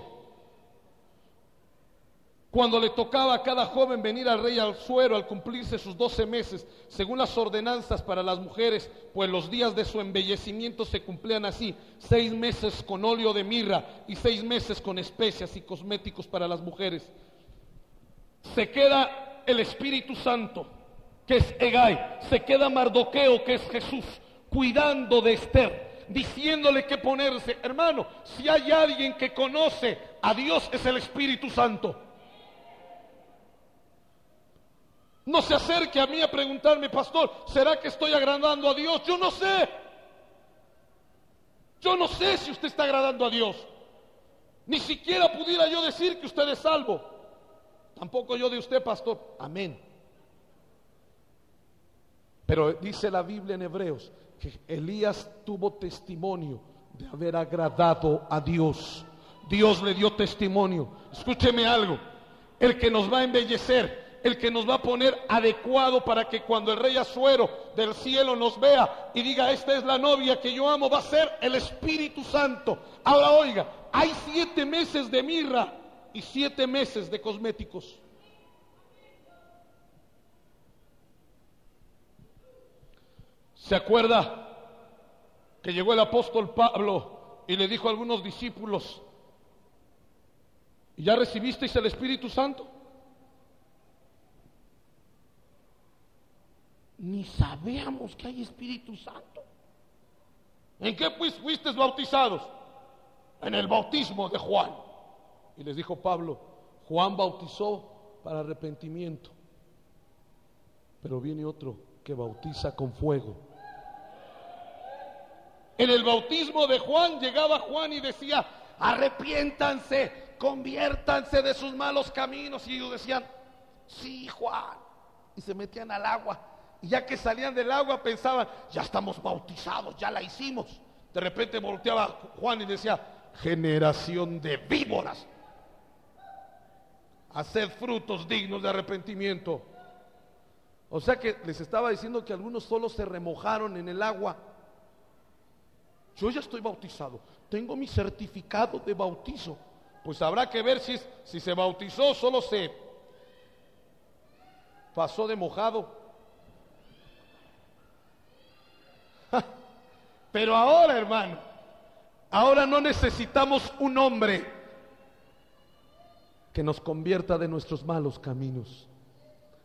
Cuando le tocaba a cada joven venir al rey Asuero al cumplirse sus doce meses, según las ordenanzas para las mujeres, pues los días de su embellecimiento se cumplían así: seis meses con óleo de mirra y seis meses con especias y cosméticos para las mujeres. Se queda el Espíritu Santo, que es Hegai, se queda Mardoqueo, que es Jesús, cuidando de Esther, diciéndole qué ponerse. Hermano, si hay alguien que conoce a Dios, es el Espíritu Santo. No se acerque a mí a preguntarme, pastor, ¿será que estoy agradando a Dios? Yo no sé. Yo no sé si usted está agradando a Dios. Ni siquiera pudiera yo decir que usted es salvo. Tampoco yo de usted, pastor. Amén. Pero dice la Biblia en Hebreos que Elías tuvo testimonio de haber agradado a Dios. Dios le dio testimonio. Escúcheme algo. El que nos va a embellecer, el que nos va a poner adecuado para que cuando el rey Asuero del cielo nos vea y diga, esta es la novia que yo amo, va a ser el Espíritu Santo. Ahora oiga, hay siete meses de mirra y siete meses de cosméticos. ¿Se acuerda que llegó el apóstol Pablo y le dijo a algunos discípulos, ¿ya recibisteis el Espíritu Santo? Ni sabíamos que hay Espíritu Santo. ¿En qué pues fuisteis bautizados? En el bautismo de Juan. Y les dijo Pablo, Juan bautizó para arrepentimiento, pero viene otro que bautiza con fuego. En el bautismo de Juan llegaba Juan y decía, arrepiéntanse, conviértanse de sus malos caminos. Y ellos decían, sí, Juan. Y se metían al agua. Y ya que salían del agua pensaban, ya estamos bautizados, ya la hicimos. De repente volteaba Juan y decía, generación de víboras, haced frutos dignos de arrepentimiento. O sea que les estaba diciendo que algunos solo se remojaron en el agua. Yo ya estoy bautizado, tengo mi certificado de bautizo. Pues habrá que ver si, si se bautizó, solo se pasó de mojado. Pero ahora, hermano, ahora no necesitamos un hombre que nos convierta de nuestros malos caminos.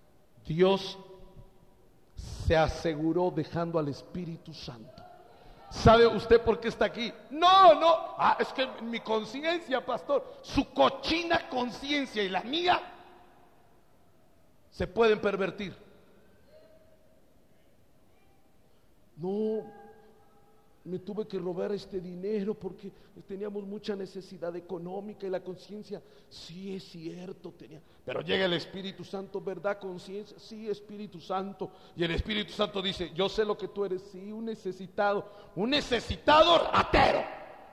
Dios se aseguró dejando al Espíritu Santo. ¿Sabe usted por qué está aquí? No, no, ah, es que mi conciencia, pastor, su cochina conciencia y la mía se pueden pervertir. No, me tuve que robar este dinero porque teníamos mucha necesidad económica y la conciencia, sí es cierto, tenía. Pero llega el Espíritu Santo, ¿verdad? Conciencia, sí, Espíritu Santo. Y el Espíritu Santo dice, yo sé lo que tú eres, sí, un necesitado, un necesitado ratero.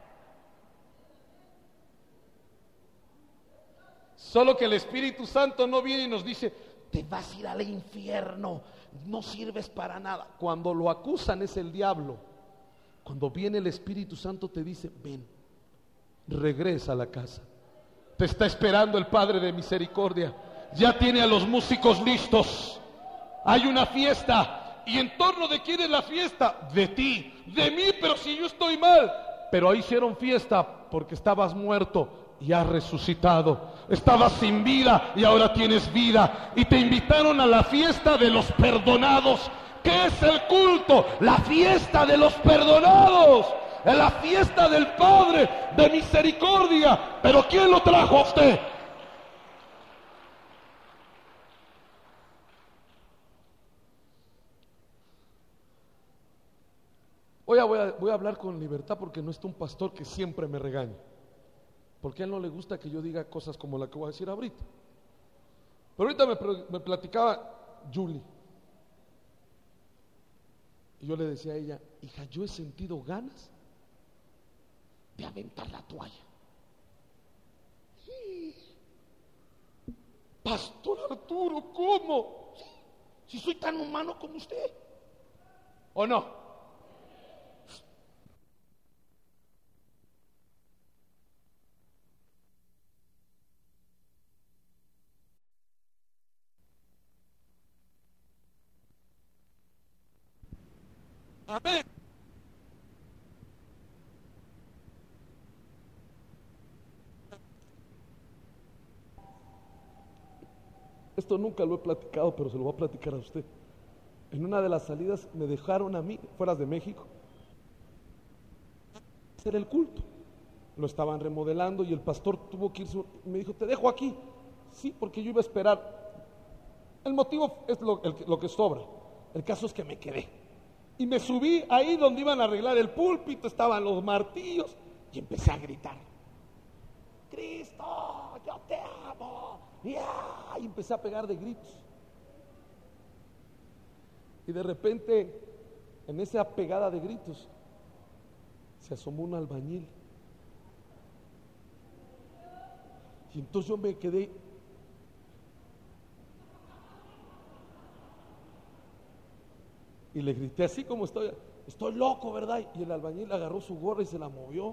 Solo que el Espíritu Santo no viene y nos dice, te vas a ir al infierno, no sirves para nada. Cuando lo acusan es el diablo. Cuando viene el Espíritu Santo te dice, ven, regresa a la casa. Te está esperando el Padre de misericordia. Ya tiene a los músicos listos. Hay una fiesta. ¿Y en torno de quién es la fiesta? De ti, de mí, pero si yo estoy mal. Pero ahí hicieron fiesta porque estabas muerto y has resucitado. Estabas sin vida y ahora tienes vida. Y te invitaron a la fiesta de los perdonados. ¿Qué es el culto? La fiesta de los perdonados. Es la fiesta del Padre de misericordia. Pero ¿quién lo trajo a usted? Hoy voy a, voy a hablar con libertad porque no está un pastor que siempre me regañe. Porque a él no le gusta que yo diga cosas como la que voy a decir ahorita. Pero ahorita me, me platicaba Julie. Y yo le decía a ella, hija, yo he sentido ganas de aventar la toalla. Sí. Pastor Arturo, ¿cómo? Si soy tan humano como usted. ¿O no? Amén. Esto nunca lo he platicado, pero se lo voy a platicar a usted. En una de las salidas me dejaron a mí, fuera de México, hacer el culto. Lo estaban remodelando y el pastor tuvo que irse, me dijo, te dejo aquí. Sí, porque yo iba a esperar. El motivo es lo, el, lo que sobra. El caso es que me quedé. Y me subí ahí donde iban a arreglar el púlpito, estaban los martillos, y empecé a gritar, Cristo, yo te amo, ¡ya! Y empecé a pegar de gritos. Y de repente, en esa pegada de gritos, se asomó un albañil. Y entonces yo me quedé. Y le grité así como estoy, estoy loco, ¿verdad? Y el albañil agarró su gorra y se la movió.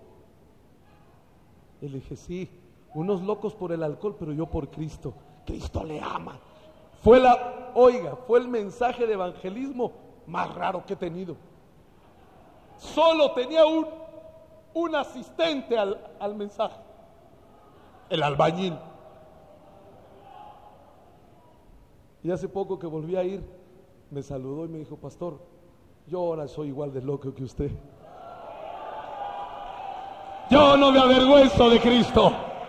Y le dije, sí, unos locos por el alcohol, pero yo por Cristo. Cristo le ama. Fue la, oiga, fue el mensaje de evangelismo más raro que he tenido. Solo tenía un, un asistente al, al mensaje, el albañil. Y hace poco que volví a ir, me saludó y me dijo, pastor, yo ahora soy igual de loco que usted. Yo no me avergüenzo de Cristo.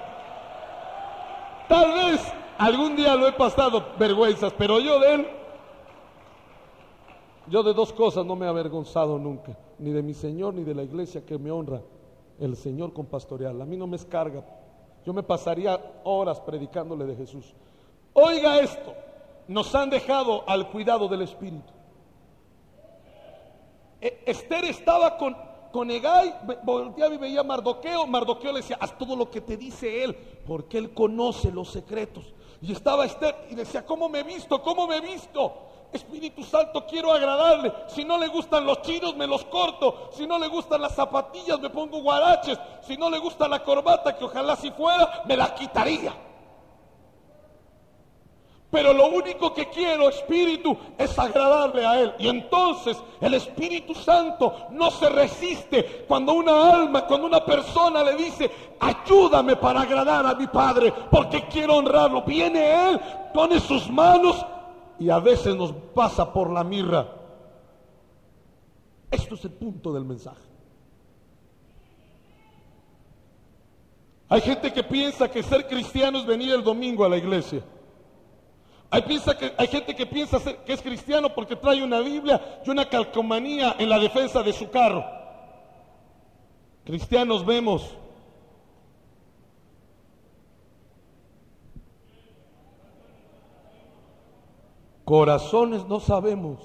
Tal vez algún día lo he pasado vergüenzas, pero yo de Él, yo de dos cosas no me he avergonzado nunca, ni de mi Señor ni de la iglesia que me honra, el Señor con pastoreal. A mí no me escarga, yo me pasaría horas predicándole de Jesús. Oiga esto, nos han dejado al cuidado del Espíritu. Esther estaba con, con Hegai, volteaba y veía a Mardoqueo. Mardoqueo le decía, haz todo lo que te dice él, porque él conoce los secretos. Y estaba Esther y decía, ¿cómo me he visto? ¿Cómo me he visto? Espíritu Santo, quiero agradarle. Si no le gustan los chinos, me los corto. Si no le gustan las zapatillas, me pongo guaraches. Si no le gusta la corbata, que ojalá si fuera, me la quitaría. Pero lo único que quiero, Espíritu, es agradarle a Él. Y entonces el Espíritu Santo no se resiste cuando una alma, cuando una persona le dice, ayúdame para agradar a mi Padre, porque quiero honrarlo. Viene Él, pone sus manos y a veces nos pasa por la mirra. Esto es el punto del mensaje. Hay gente que piensa que ser cristiano es venir el domingo a la iglesia. Hay, piensa que, hay gente que piensa ser, que es cristiano porque trae una Biblia y una calcomanía en la defensa de su carro. Cristianos vemos. Corazones no sabemos.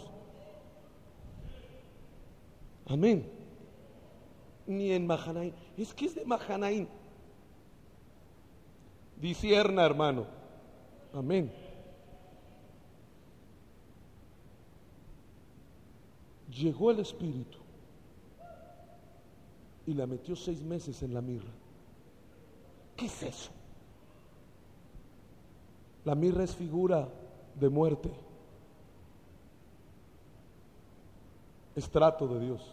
Amén. Ni en Mahanaín. Es que es de Mahanaín. Disierna, hermano. Amén. Llegó el Espíritu y la metió seis meses en la mirra. ¿Qué es eso? La mirra es figura de muerte. Es trato de Dios.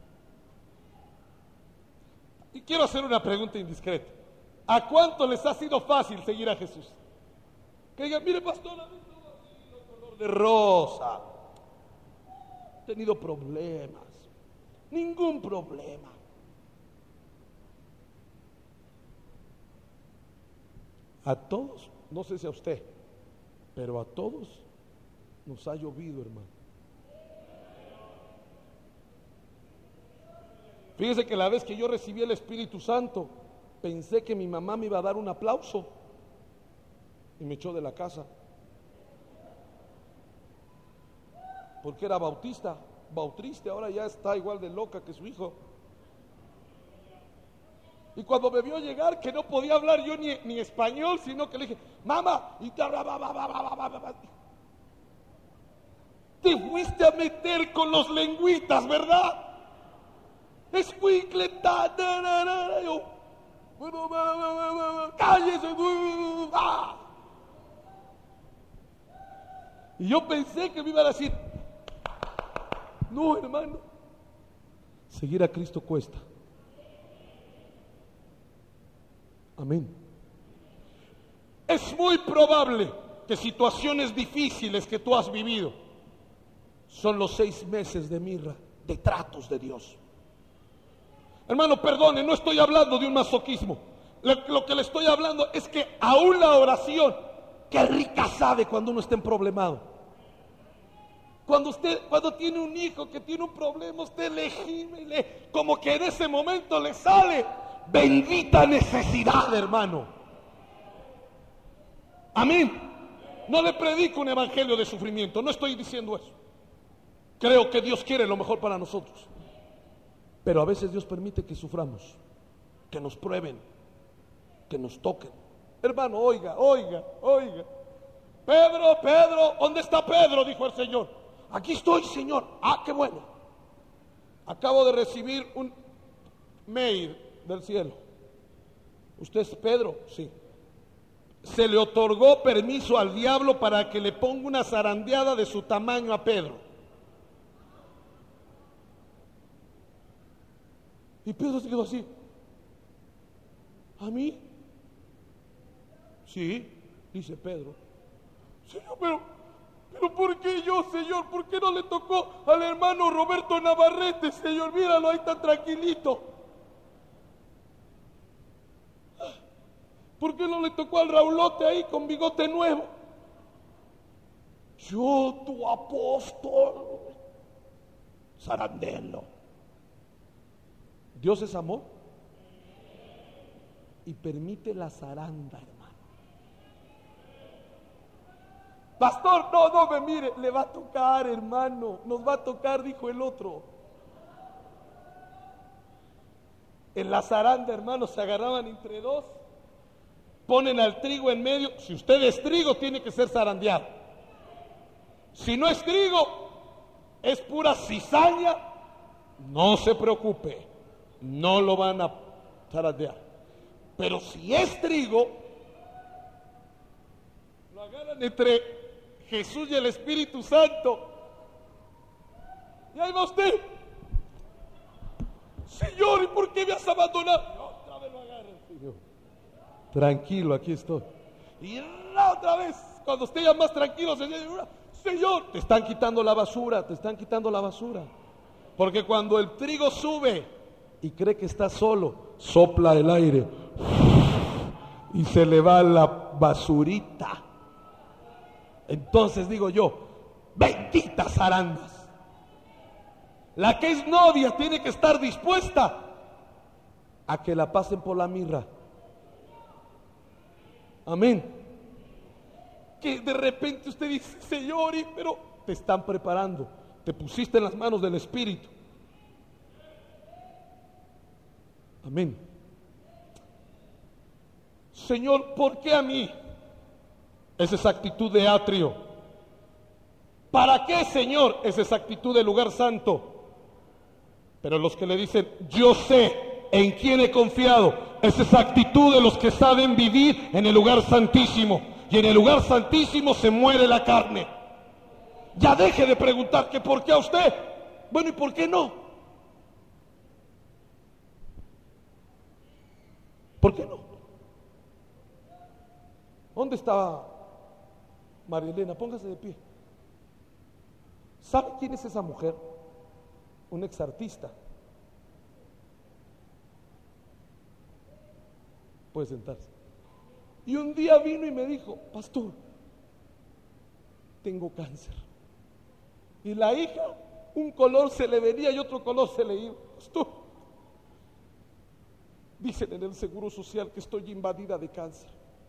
Y quiero hacer una pregunta indiscreta. ¿A cuánto les ha sido fácil seguir a Jesús? Que digan, mire pastor, a mí todo ha sido color de rosa. He tenido problemas. Ningún problema. A todos, no sé si a usted, pero a todos nos ha llovido, hermano. Fíjese que la vez que yo recibí el Espíritu Santo, pensé que mi mamá me iba a dar un aplauso y me echó de la casa. Porque era bautista, bautriste, ahora ya está igual de loca que su hijo. Y cuando me vio llegar, que no podía hablar yo ni, ni español, sino que le dije, mamá, y te... te fuiste a meter con los lengüitas, ¿verdad? Escuincle, yo, bueno, cállese, ah. Y yo pensé que me iban a decir, no, hermano, seguir a Cristo cuesta. Amén. Es muy probable que situaciones difíciles que tú has vivido son los seis meses de mirra, de tratos de Dios. Hermano, perdone, no estoy hablando de un masoquismo. Lo, lo que le estoy hablando es que aún la oración, qué rica sabe cuando uno está en problemado. Cuando usted, cuando tiene un hijo que tiene un problema, usted le gime y le, como que en ese momento le sale, bendita necesidad, hermano. Amén. No le predico un evangelio de sufrimiento, no estoy diciendo eso. Creo que Dios quiere lo mejor para nosotros. Pero a veces Dios permite que suframos, que nos prueben, que nos toquen. Hermano, oiga, oiga, oiga. Pedro, Pedro, ¿dónde está Pedro? Dijo el Señor. Aquí estoy, Señor. Ah, qué bueno. Acabo de recibir un mail del cielo. ¿Usted es Pedro? Sí. Se le otorgó permiso al diablo para que le ponga una zarandeada de su tamaño a Pedro. Y Pedro se quedó así. ¿A mí? Sí, dice Pedro. Señor, pero, pero ¿por qué yo, Señor? ¿Por qué no le tocó al hermano Roberto Navarrete, Señor? Míralo ahí tan tranquilito. ¿Por qué no le tocó al Raulote ahí con bigote nuevo? Yo, tu apóstol. Zarandelo. Dios es amor y permite la zaranda, hermano. Pastor, no, no me mire, le va a tocar, hermano, nos va a tocar, dijo el otro. En la zaranda, hermano, se agarraban entre dos, ponen al trigo en medio. Si usted es trigo, tiene que ser zarandeado. Si no es trigo, es pura cizaña, no se preocupe. No lo van a zarandear. Pero si es trigo, lo agarran entre Jesús y el Espíritu Santo. Y ahí va usted. Señor, ¿y por qué me has abandonado? Y otra vez lo agarran, Señor. Tranquilo, aquí estoy. Y la otra vez, cuando esté ya más tranquilo, Señor, Señor, te están quitando la basura, te están quitando la basura. Porque cuando el trigo sube y cree que está solo, sopla el aire y se le va la basurita. Entonces digo yo, benditas arandas. La que es novia tiene que estar dispuesta a que la pasen por la mirra. Amén. Que de repente usted dice, Señor, pero te están preparando, te pusiste en las manos del Espíritu. Amén. Señor, ¿por qué a mí? Es esa actitud de atrio. ¿Para qué, Señor? Es esa actitud de lugar santo. Pero los que le dicen, yo sé en quién he confiado, es esa actitud de los que saben vivir en el lugar santísimo. Y en el lugar santísimo se muere la carne. Ya deje de preguntar que por qué a usted. Bueno, ¿y por qué no? ¿Por qué no? ¿Dónde estaba María Elena? Póngase de pie. ¿Sabe quién es esa mujer? Un exartista. Puede sentarse. Y un día vino y me dijo, pastor, tengo cáncer. Y la hija, un color se le venía y otro color se le iba. Pastor, dicen en el Seguro Social que estoy invadida de cáncer.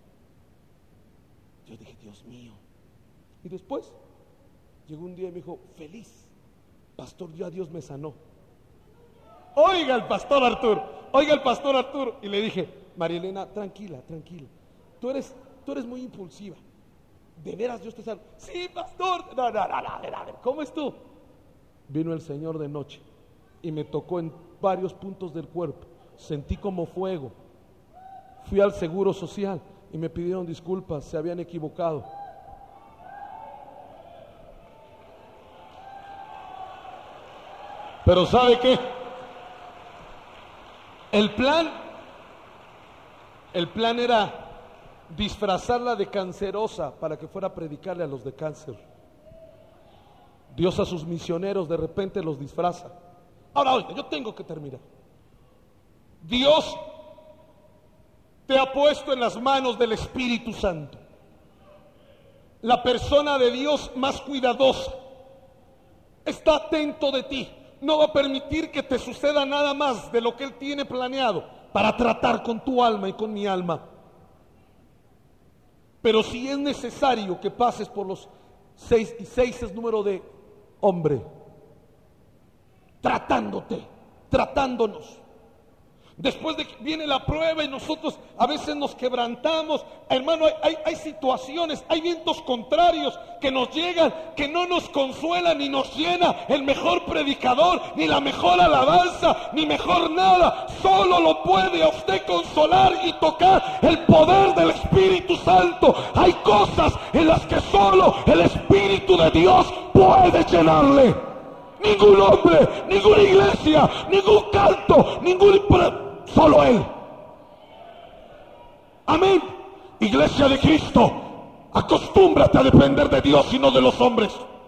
Yo dije, Dios mío. Y después llegó un día y me dijo, feliz, pastor, ya Dios me sanó. Oiga el pastor Arturo, oiga el pastor Arturo. Y le dije, María Elena, tranquila, tranquila. Tú eres, tú eres muy impulsiva. ¿De veras Dios te sana? Sí, pastor. No, no, no, no, no. ¿Cómo es tú? Vino el Señor de noche y me tocó en varios puntos del cuerpo. Sentí como fuego. Fui al Seguro Social y me pidieron disculpas, se habían equivocado. Pero ¿sabe qué? El plan, el plan era disfrazarla de cancerosa para que fuera a predicarle a los de cáncer. Dios a sus misioneros de repente los disfraza. Ahora, oiga, yo tengo que terminar. Dios te ha puesto en las manos del Espíritu Santo. La persona de Dios más cuidadosa está atento de ti. No va a permitir que te suceda nada más de lo que Él tiene planeado para tratar con tu alma y con mi alma. Pero si es necesario que pases por los seis, y seis es número de hombre, tratándote, tratándonos. Después de que viene la prueba y nosotros a veces nos quebrantamos, hermano, hay, hay, hay situaciones, hay vientos contrarios que nos llegan, que no nos consuelan ni nos llena el mejor predicador, ni la mejor alabanza, ni mejor nada. Solo lo puede a usted consolar y tocar el poder del Espíritu Santo. Hay cosas en las que solo el Espíritu de Dios puede llenarle. Ningún hombre, ninguna iglesia, ningún canto, ningún... Solo Él. Amén. Iglesia de Cristo, acostúmbrate a depender de Dios y no de los hombres.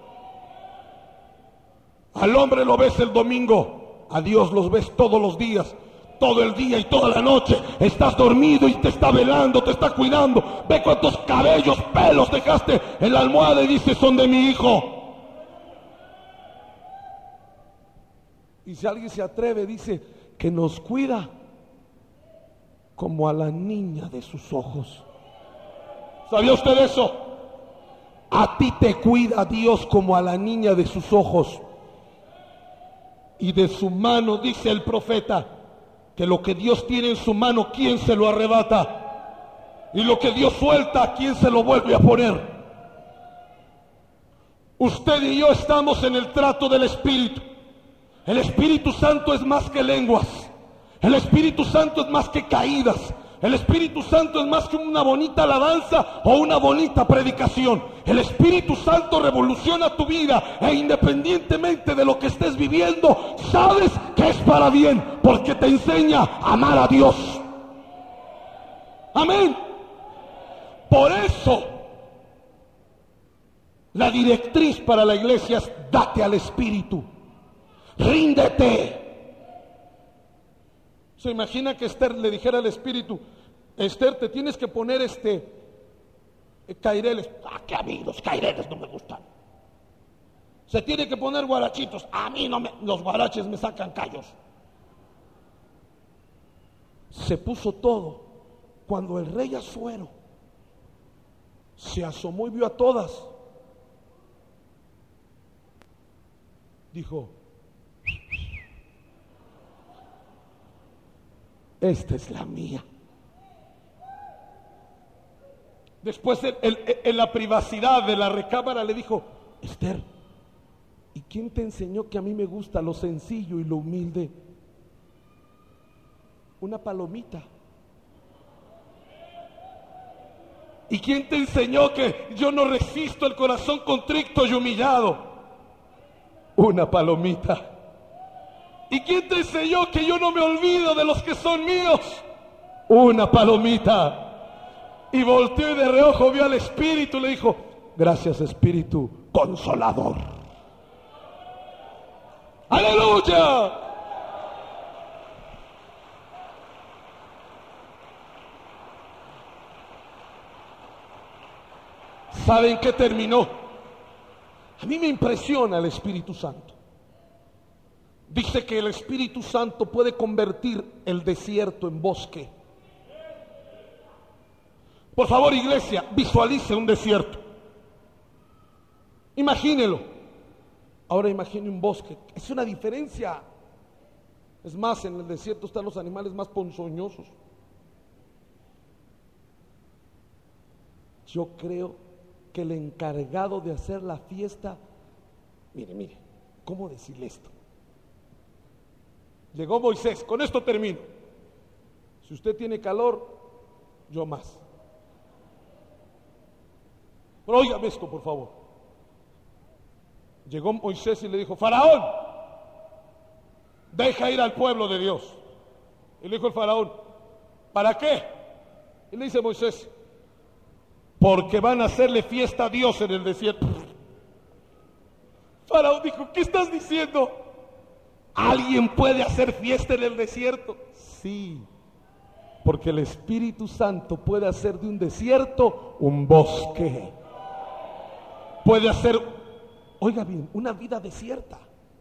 Al hombre lo ves el domingo, a Dios los ves todos los días, todo el día y toda la noche. Estás dormido y te está velando, te está cuidando. Ve cuántos cabellos, pelos dejaste en la almohada y dices, son de mi hijo. Y si alguien se atreve, dice que nos cuida como a la niña de sus ojos. ¿Sabía usted eso? A ti te cuida Dios como a la niña de sus ojos. Y de su mano, dice el profeta, que lo que Dios tiene en su mano, ¿quién se lo arrebata? Y lo que Dios suelta, ¿quién se lo vuelve a poner? Usted y yo estamos en el trato del Espíritu. El Espíritu Santo es más que lenguas. El Espíritu Santo es más que caídas. El Espíritu Santo es más que una bonita alabanza o una bonita predicación. El Espíritu Santo revoluciona tu vida e independientemente de lo que estés viviendo, sabes que es para bien porque te enseña a amar a Dios. Amén. Por eso, la directriz para la iglesia es date al Espíritu. ríndete. Se imagina que Esther le dijera al espíritu: Esther, te tienes que poner este eh, caireles. Ah, qué amigos, caireles no me gustan. Se tiene que poner guarachitos. A mí no me, los guaraches me sacan callos. Se puso todo. Cuando el rey Asuero se asomó y vio a todas, dijo: esta es la mía. Después en, en, en la privacidad de la recámara le dijo: Esther, ¿y quién te enseñó que a mí me gusta lo sencillo y lo humilde? Una palomita. ¿Y quién te enseñó que yo no resisto el corazón contrito y humillado? Una palomita. ¿Y quién te enseñó que yo no me olvido de los que son míos? Una palomita. Y volteó y de reojo vio al Espíritu y le dijo: gracias, Espíritu Consolador. ¡Aleluya! ¿Saben qué terminó? A mí me impresiona el Espíritu Santo. Dice que el Espíritu Santo puede convertir el desierto en bosque. Por favor, iglesia, visualice un desierto. Imagínelo. Ahora imagine un bosque. Es una diferencia. Es más, en el desierto están los animales más ponzoñosos. Yo creo que el encargado de hacer la fiesta, mire, mire, ¿cómo decirle esto? Llegó Moisés, con esto termino. Si usted tiene calor, yo más. Pero óigame esto, por favor. Llegó Moisés y le dijo: Faraón, deja ir al pueblo de Dios. Y le dijo el faraón: ¿para qué? Y le dice Moisés: porque van a hacerle fiesta a Dios en el desierto. Faraón dijo: ¿qué estás diciendo? ¿Alguien puede hacer fiesta en el desierto? Sí, porque el Espíritu Santo puede hacer de un desierto un bosque. Puede hacer, oiga bien, una vida desierta.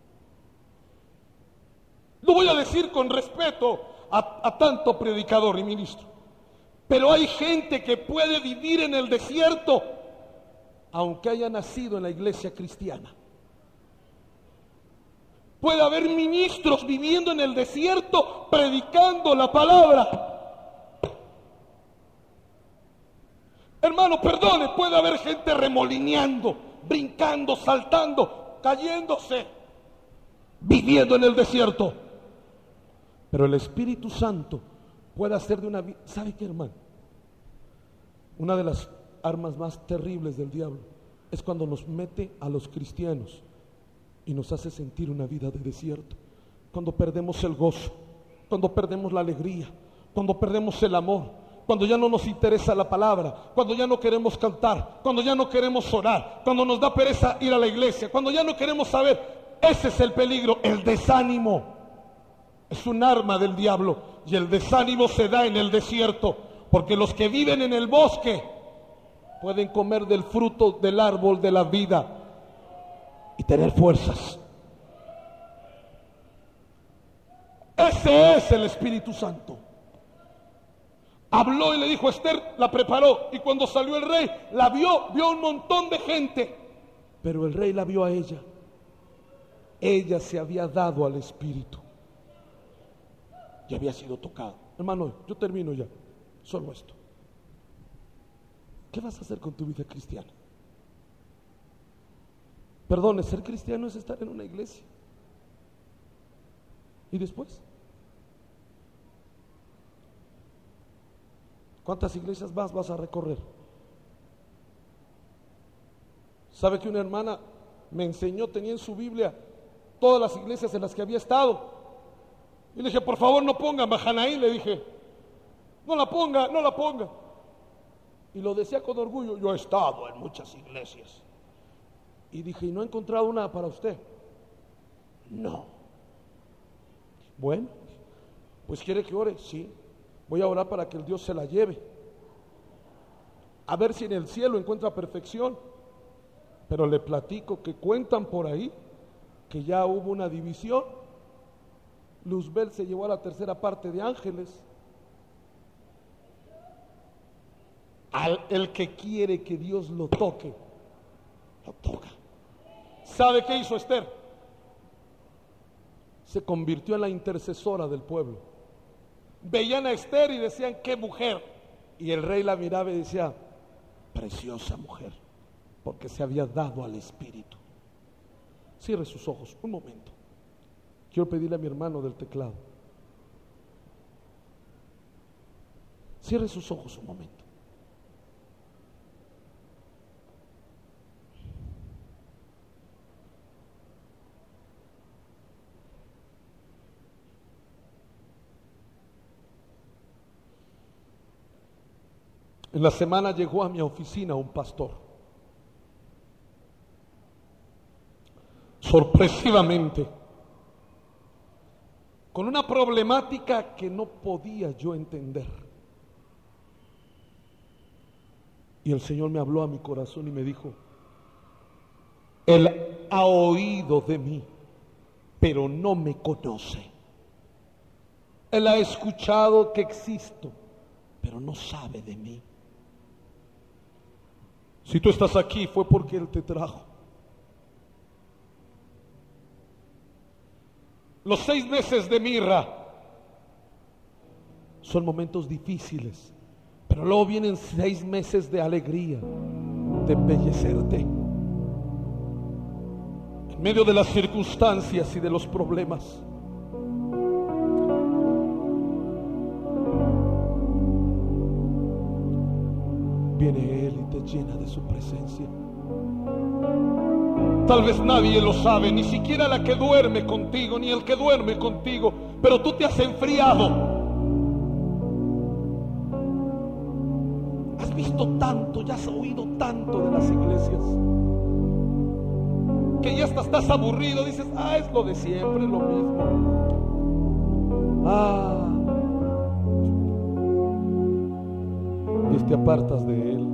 Lo voy a decir con respeto a, a tanto predicador y ministro, pero hay gente que puede vivir en el desierto aunque haya nacido en la iglesia cristiana. Puede haber ministros viviendo en el desierto predicando la palabra. Hermano, perdone, puede haber gente remolineando, brincando, saltando, cayéndose, viviendo en el desierto. Pero el Espíritu Santo puede hacer de una vida. ¿Sabe qué, hermano? Una de las armas más terribles del diablo es cuando nos mete a los cristianos y nos hace sentir una vida de desierto. Cuando perdemos el gozo, cuando perdemos la alegría, cuando perdemos el amor, cuando ya no nos interesa la palabra, cuando ya no queremos cantar, cuando ya no queremos orar, cuando nos da pereza ir a la iglesia, cuando ya no queremos saber. Ese es el peligro, el desánimo. Es un arma del diablo y el desánimo se da en el desierto, porque los que viven en el bosque pueden comer del fruto del árbol de la vida y tener fuerzas. Ese es el Espíritu Santo. Habló y le dijo a Esther, la preparó, y cuando salió el rey, la vio, vio un montón de gente, pero el rey la vio a ella. Ella se había dado al Espíritu y había sido tocada. Hermano, yo termino ya, solo esto. ¿Qué vas a hacer con tu vida cristiana? Perdone, ser cristiano es estar en una iglesia. ¿Y después? ¿Cuántas iglesias más vas a recorrer? ¿Sabe que una hermana me enseñó, tenía en su Biblia todas las iglesias en las que había estado? Y le dije, por favor no ponga Mahanaí, le dije, no la ponga, no la ponga. Y lo decía con orgullo, yo he estado en muchas iglesias. Y dije, ¿y no he encontrado una para usted? No. Bueno, pues quiere que ore, sí. Voy a orar para que el Dios se la lleve. A ver si en el cielo encuentra perfección. Pero le platico que cuentan por ahí que ya hubo una división. Luzbel se llevó a la tercera parte de ángeles. Al el que quiere que Dios lo toque, lo toca. ¿Sabe qué hizo Esther? Se convirtió en la intercesora del pueblo. Veían a Esther y decían, qué mujer. Y el rey la miraba y decía, preciosa mujer, porque se había dado al Espíritu. Cierre sus ojos un momento. Quiero pedirle a mi hermano del teclado, cierre sus ojos un momento. En la semana llegó a mi oficina un pastor. Sorpresivamente, con una problemática que no podía yo entender. Y el Señor me habló a mi corazón y me dijo, Él ha oído de mí, pero no me conoce. Él ha escuchado que existo, pero no sabe de mí. Si tú estás aquí fue porque Él te trajo. Los seis meses de mirra son momentos difíciles, pero luego vienen seis meses de alegría, de embellecerte. En medio de las circunstancias y de los problemas, viene Él y te llena de su presencia. Tal vez nadie lo sabe, ni siquiera la que duerme contigo, ni el que duerme contigo, pero tú te has enfriado. Has visto tanto, ya has oído tanto de las iglesias, que ya hasta estás aburrido, dices, ah, es lo de siempre, lo mismo. Ah, y te apartas de Él.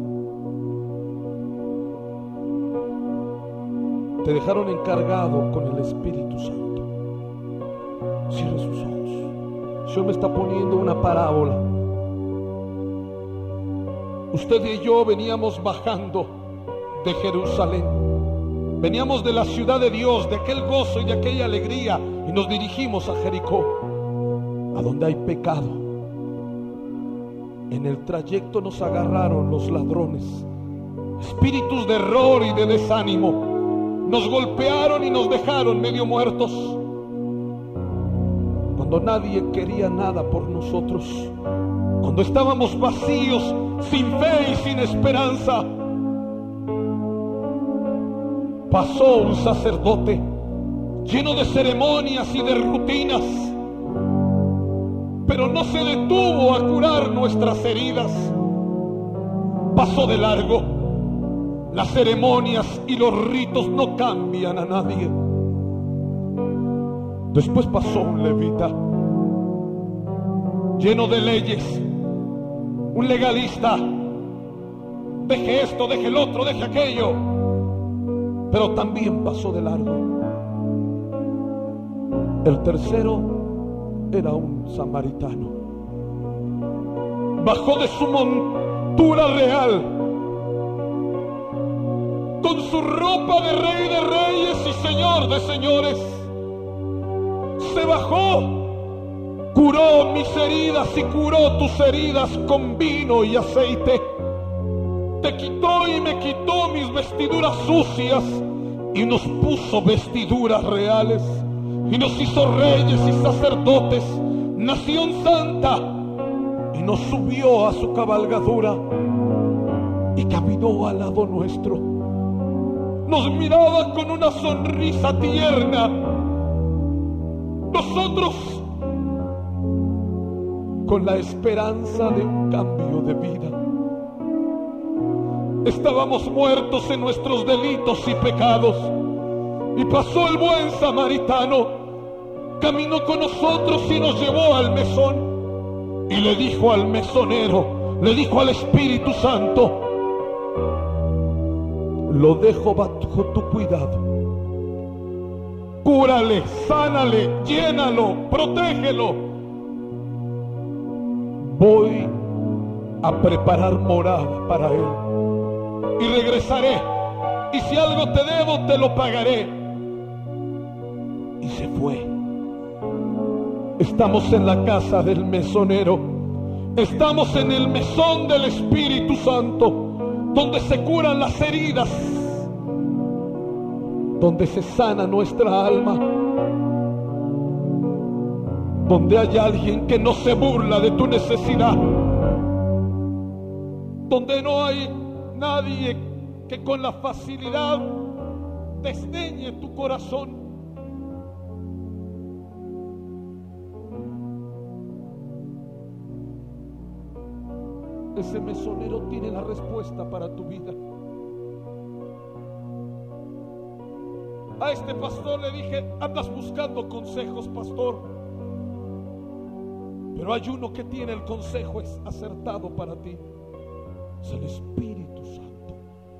Te dejaron encargado con el Espíritu Santo. Cierre sus ojos. Dios me está poniendo una parábola. Usted y yo veníamos bajando de Jerusalén. Veníamos de la ciudad de Dios, de aquel gozo y de aquella alegría, y nos dirigimos a Jericó, a donde hay pecado. En el trayecto nos agarraron los ladrones, espíritus de error y de desánimo. Nos golpearon y nos dejaron medio muertos, cuando nadie quería nada por nosotros, cuando estábamos vacíos, sin fe y sin esperanza. Pasó un sacerdote lleno de ceremonias y de rutinas, pero no se detuvo a curar nuestras heridas. Pasó de largo. Las ceremonias y los ritos no cambian a nadie. Después pasó un levita lleno de leyes, un legalista. Deje esto, deje el otro, deje aquello. Pero también pasó de largo. El tercero era un samaritano. Bajó de su montura real, con su ropa de rey de reyes y señor de señores. Se bajó, curó mis heridas y curó tus heridas con vino y aceite. Te quitó y me quitó mis vestiduras sucias y nos puso vestiduras reales. Y nos hizo reyes y sacerdotes, nación santa, y nos subió a su cabalgadura y caminó al lado nuestro. Nos miraba con una sonrisa tierna. Nosotros, con la esperanza de un cambio de vida, estábamos muertos en nuestros delitos y pecados. Y pasó el buen samaritano caminó con nosotros y nos llevó al mesón. Y le dijo al mesonero, le dijo al Espíritu Santo: lo dejo bajo tu cuidado. Cúrale, sánale, llénalo, protégelo. Voy a preparar morada para él y regresaré, y si algo te debo te lo pagaré. Y se fue. Estamos en la casa del mesonero, estamos en el mesón del Espíritu Santo, donde se curan las heridas, donde se sana nuestra alma, donde hay alguien que no se burla de tu necesidad, donde no hay nadie que con la facilidad desdeñe tu corazón. Ese mesonero tiene la respuesta para tu vida. A este pastor le dije: andas buscando consejos, pastor, pero hay uno que tiene el consejo es acertado para ti. Es el Espíritu Santo.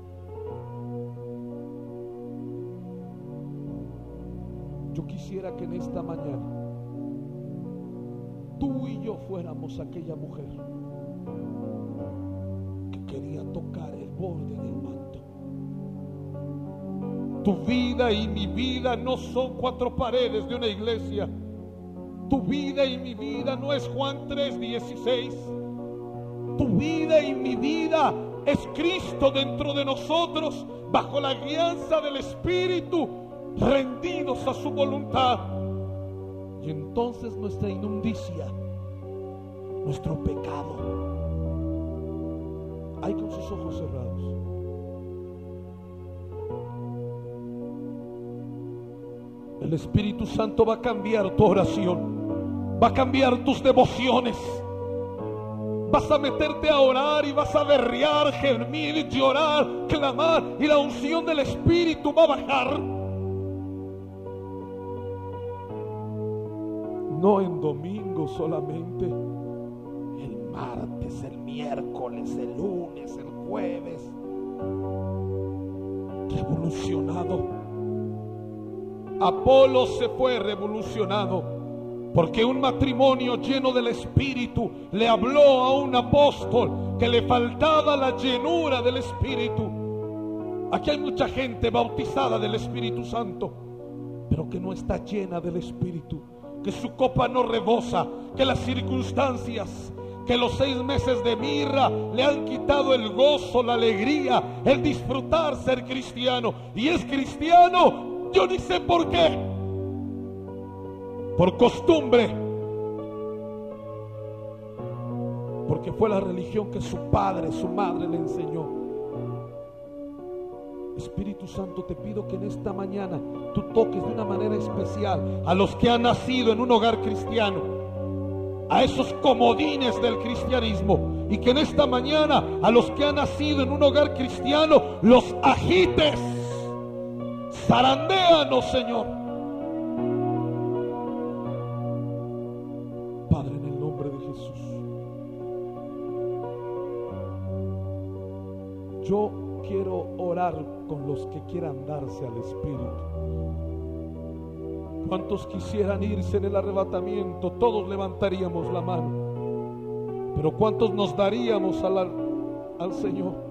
Yo quisiera que en esta mañana tú y yo fuéramos aquella mujer que quería tocar el borde del manto. Tu vida y mi vida no son cuatro paredes de una iglesia. Tu vida y mi vida no es Juan tres dieciséis. Tu vida y mi vida es Cristo dentro de nosotros, bajo la guianza del Espíritu, rendidos a su voluntad. Y entonces nuestra inmundicia, nuestro pecado, hay con sus ojos cerrados. El Espíritu Santo va a cambiar tu oración, va a cambiar tus devociones. Vas a meterte a orar y vas a berrear, gemir, llorar, clamar, y la unción del Espíritu va a bajar. No en domingo solamente, el martes, el miércoles, el lunes, el jueves. Revolucionado. Apolo se fue revolucionado, porque un matrimonio lleno del Espíritu le habló a un apóstol que le faltaba la llenura del Espíritu. Aquí hay mucha gente bautizada del Espíritu Santo, pero que no está llena del Espíritu, que su copa no rebosa, que las circunstancias, que los seis meses de mirra le han quitado el gozo, la alegría, el disfrutar ser cristiano. Y es cristiano, yo ni sé por qué, por costumbre, porque fue la religión que su padre, su madre le enseñó. Espíritu Santo, te pido que en esta mañana tú toques de una manera especial a los que han nacido en un hogar cristiano, a esos comodines del cristianismo, y que en esta mañana a los que han nacido en un hogar cristiano los agites, zarandéanos, Señor. Padre, en el nombre de Jesús, yo quiero orar con los que quieran darse al Espíritu. ¿Cuántos quisieran irse en el arrebatamiento? Todos levantaríamos la mano, pero ¿cuántos nos daríamos al, al Señor?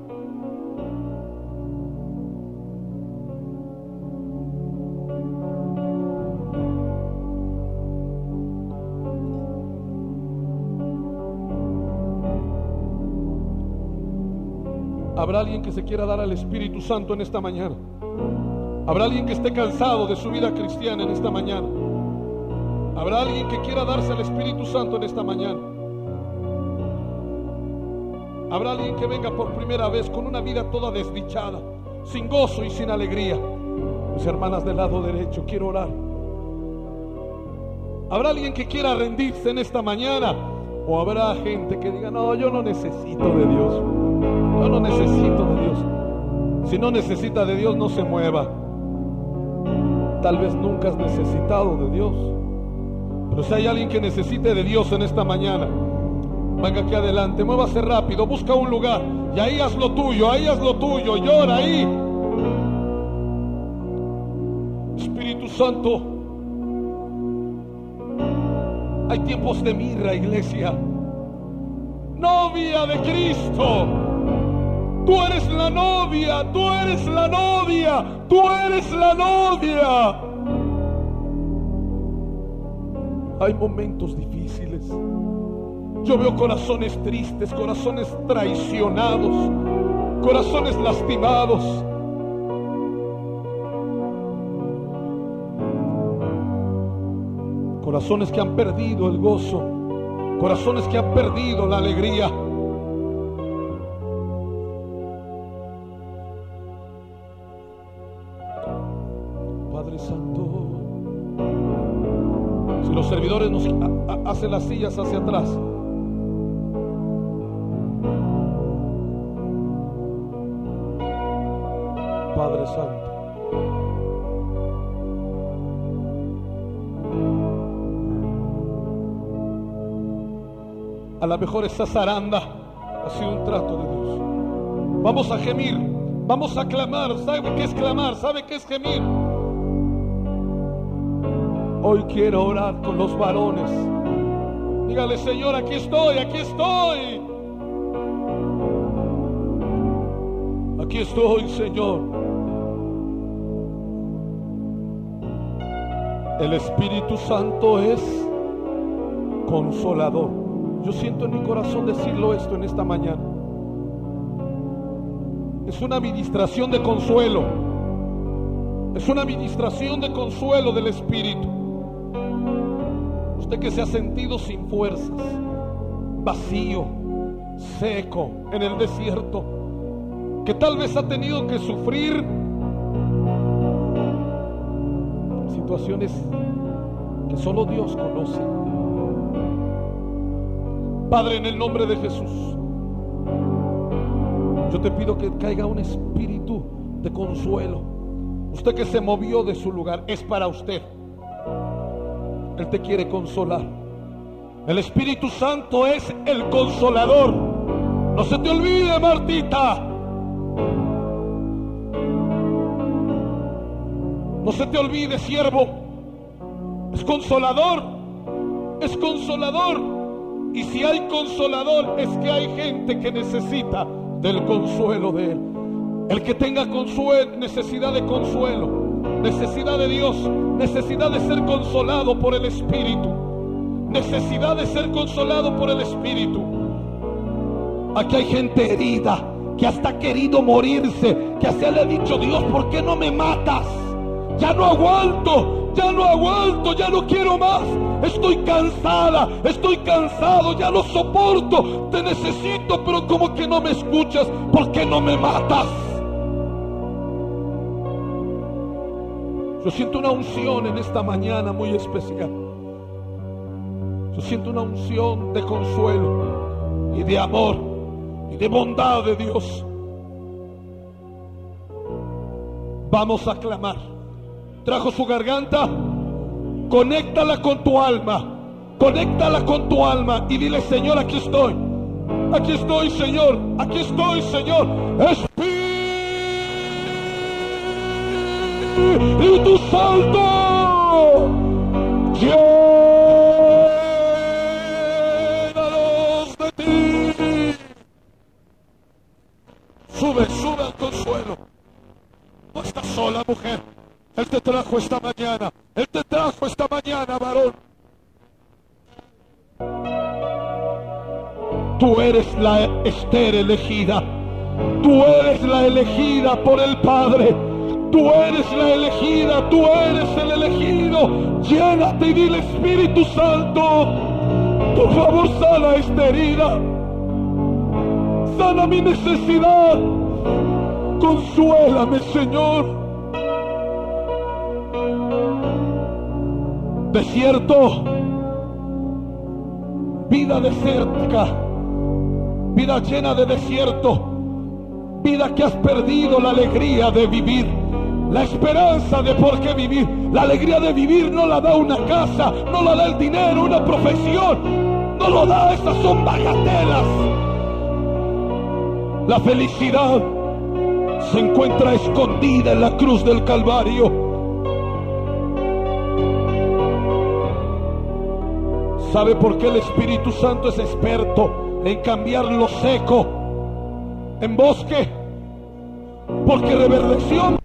¿Habrá alguien que se quiera dar al Espíritu Santo en esta mañana? ¿Habrá alguien que esté cansado de su vida cristiana en esta mañana? ¿Habrá alguien que quiera darse al Espíritu Santo en esta mañana? ¿Habrá alguien que venga por primera vez con una vida toda desdichada, sin gozo y sin alegría? Mis hermanas del lado derecho, quiero orar. ¿Habrá alguien que quiera rendirse en esta mañana? ¿O habrá gente que diga, no, yo no necesito de Dios? Yo no necesito de Dios. Si no necesita de Dios, no se mueva. Tal vez nunca has necesitado de Dios. Pero si hay alguien que necesite de Dios en esta mañana, venga aquí adelante, muévase rápido, busca un lugar y ahí haz lo tuyo, ahí haz lo tuyo, llora ahí. Espíritu Santo, hay tiempos de mirra, iglesia. Novia de Cristo, tú eres la novia, tú eres la novia, tú eres la novia. Hay momentos difíciles. Yo veo corazones tristes, corazones traicionados, corazones lastimados. Corazones que han perdido el gozo, corazones que han perdido la alegría. Padre Santo, si los servidores nos ha, ha, hacen las sillas hacia atrás, Padre Santo, a lo mejor esa zaranda ha sido un trato de Dios. Vamos a gemir, vamos a clamar. ¿Sabe qué es clamar? ¿Sabe qué es gemir? Hoy quiero orar con los varones. Dígale: Señor, aquí estoy, aquí estoy. Aquí estoy, Señor. El Espíritu Santo es consolador. Yo siento en mi corazón decirlo esto en esta mañana. Es una administración de consuelo. Es una administración de consuelo del Espíritu. Usted que se ha sentido sin fuerzas, vacío, seco en el desierto, que tal vez ha tenido que sufrir situaciones que solo Dios conoce. Padre, en el nombre de Jesús, yo te pido que caiga un espíritu de consuelo. Usted que se movió de su lugar, es para usted. Él te quiere consolar. El Espíritu Santo es el consolador. No se te olvide, Martita. No se te olvide, siervo. Es consolador. Es consolador. Y si hay consolador, es que hay gente que necesita del consuelo de Él. El que tenga consuelo, necesidad de consuelo, necesidad de Dios, necesidad de ser consolado por el Espíritu, necesidad de ser consolado por el Espíritu. Aquí hay gente herida que hasta ha querido morirse, que hasta le ha dicho: Dios, ¿por qué no me matas? Ya no aguanto, ya no aguanto, ya no quiero más. Estoy cansada, estoy cansado, ya no soporto. Te necesito, pero como que no me escuchas. ¿Por qué no me matas? Yo siento una unción en esta mañana muy especial. Yo siento una unción de consuelo y de amor y de bondad de Dios. Vamos a clamar. Trajo su garganta, conéctala con tu alma, conéctala con tu alma y dile: Señor, aquí estoy, aquí estoy, Señor, aquí estoy, Señor. Espíritu Santo, llénanos de ti. Sube, sube al consuelo. No estás sola, mujer. Él te trajo esta mañana. Él te trajo esta mañana, varón. Tú eres la Esther elegida. Tú eres la elegida por el Padre. Tú eres la elegida. Tú eres el elegido. Llénate y dile: Espíritu Santo, por favor, sana esta herida. Sana mi necesidad. Consuélame, Señor. Desierto, vida desértica, vida llena de desierto, vida que has perdido la alegría de vivir, la esperanza de por qué vivir. La alegría de vivir no la da una casa, no la da el dinero, una profesión, no lo da, esas son bagatelas. La felicidad se encuentra escondida en la cruz del Calvario. ¿Sabe por qué el Espíritu Santo es experto en cambiar lo seco en bosque? Porque reverdeción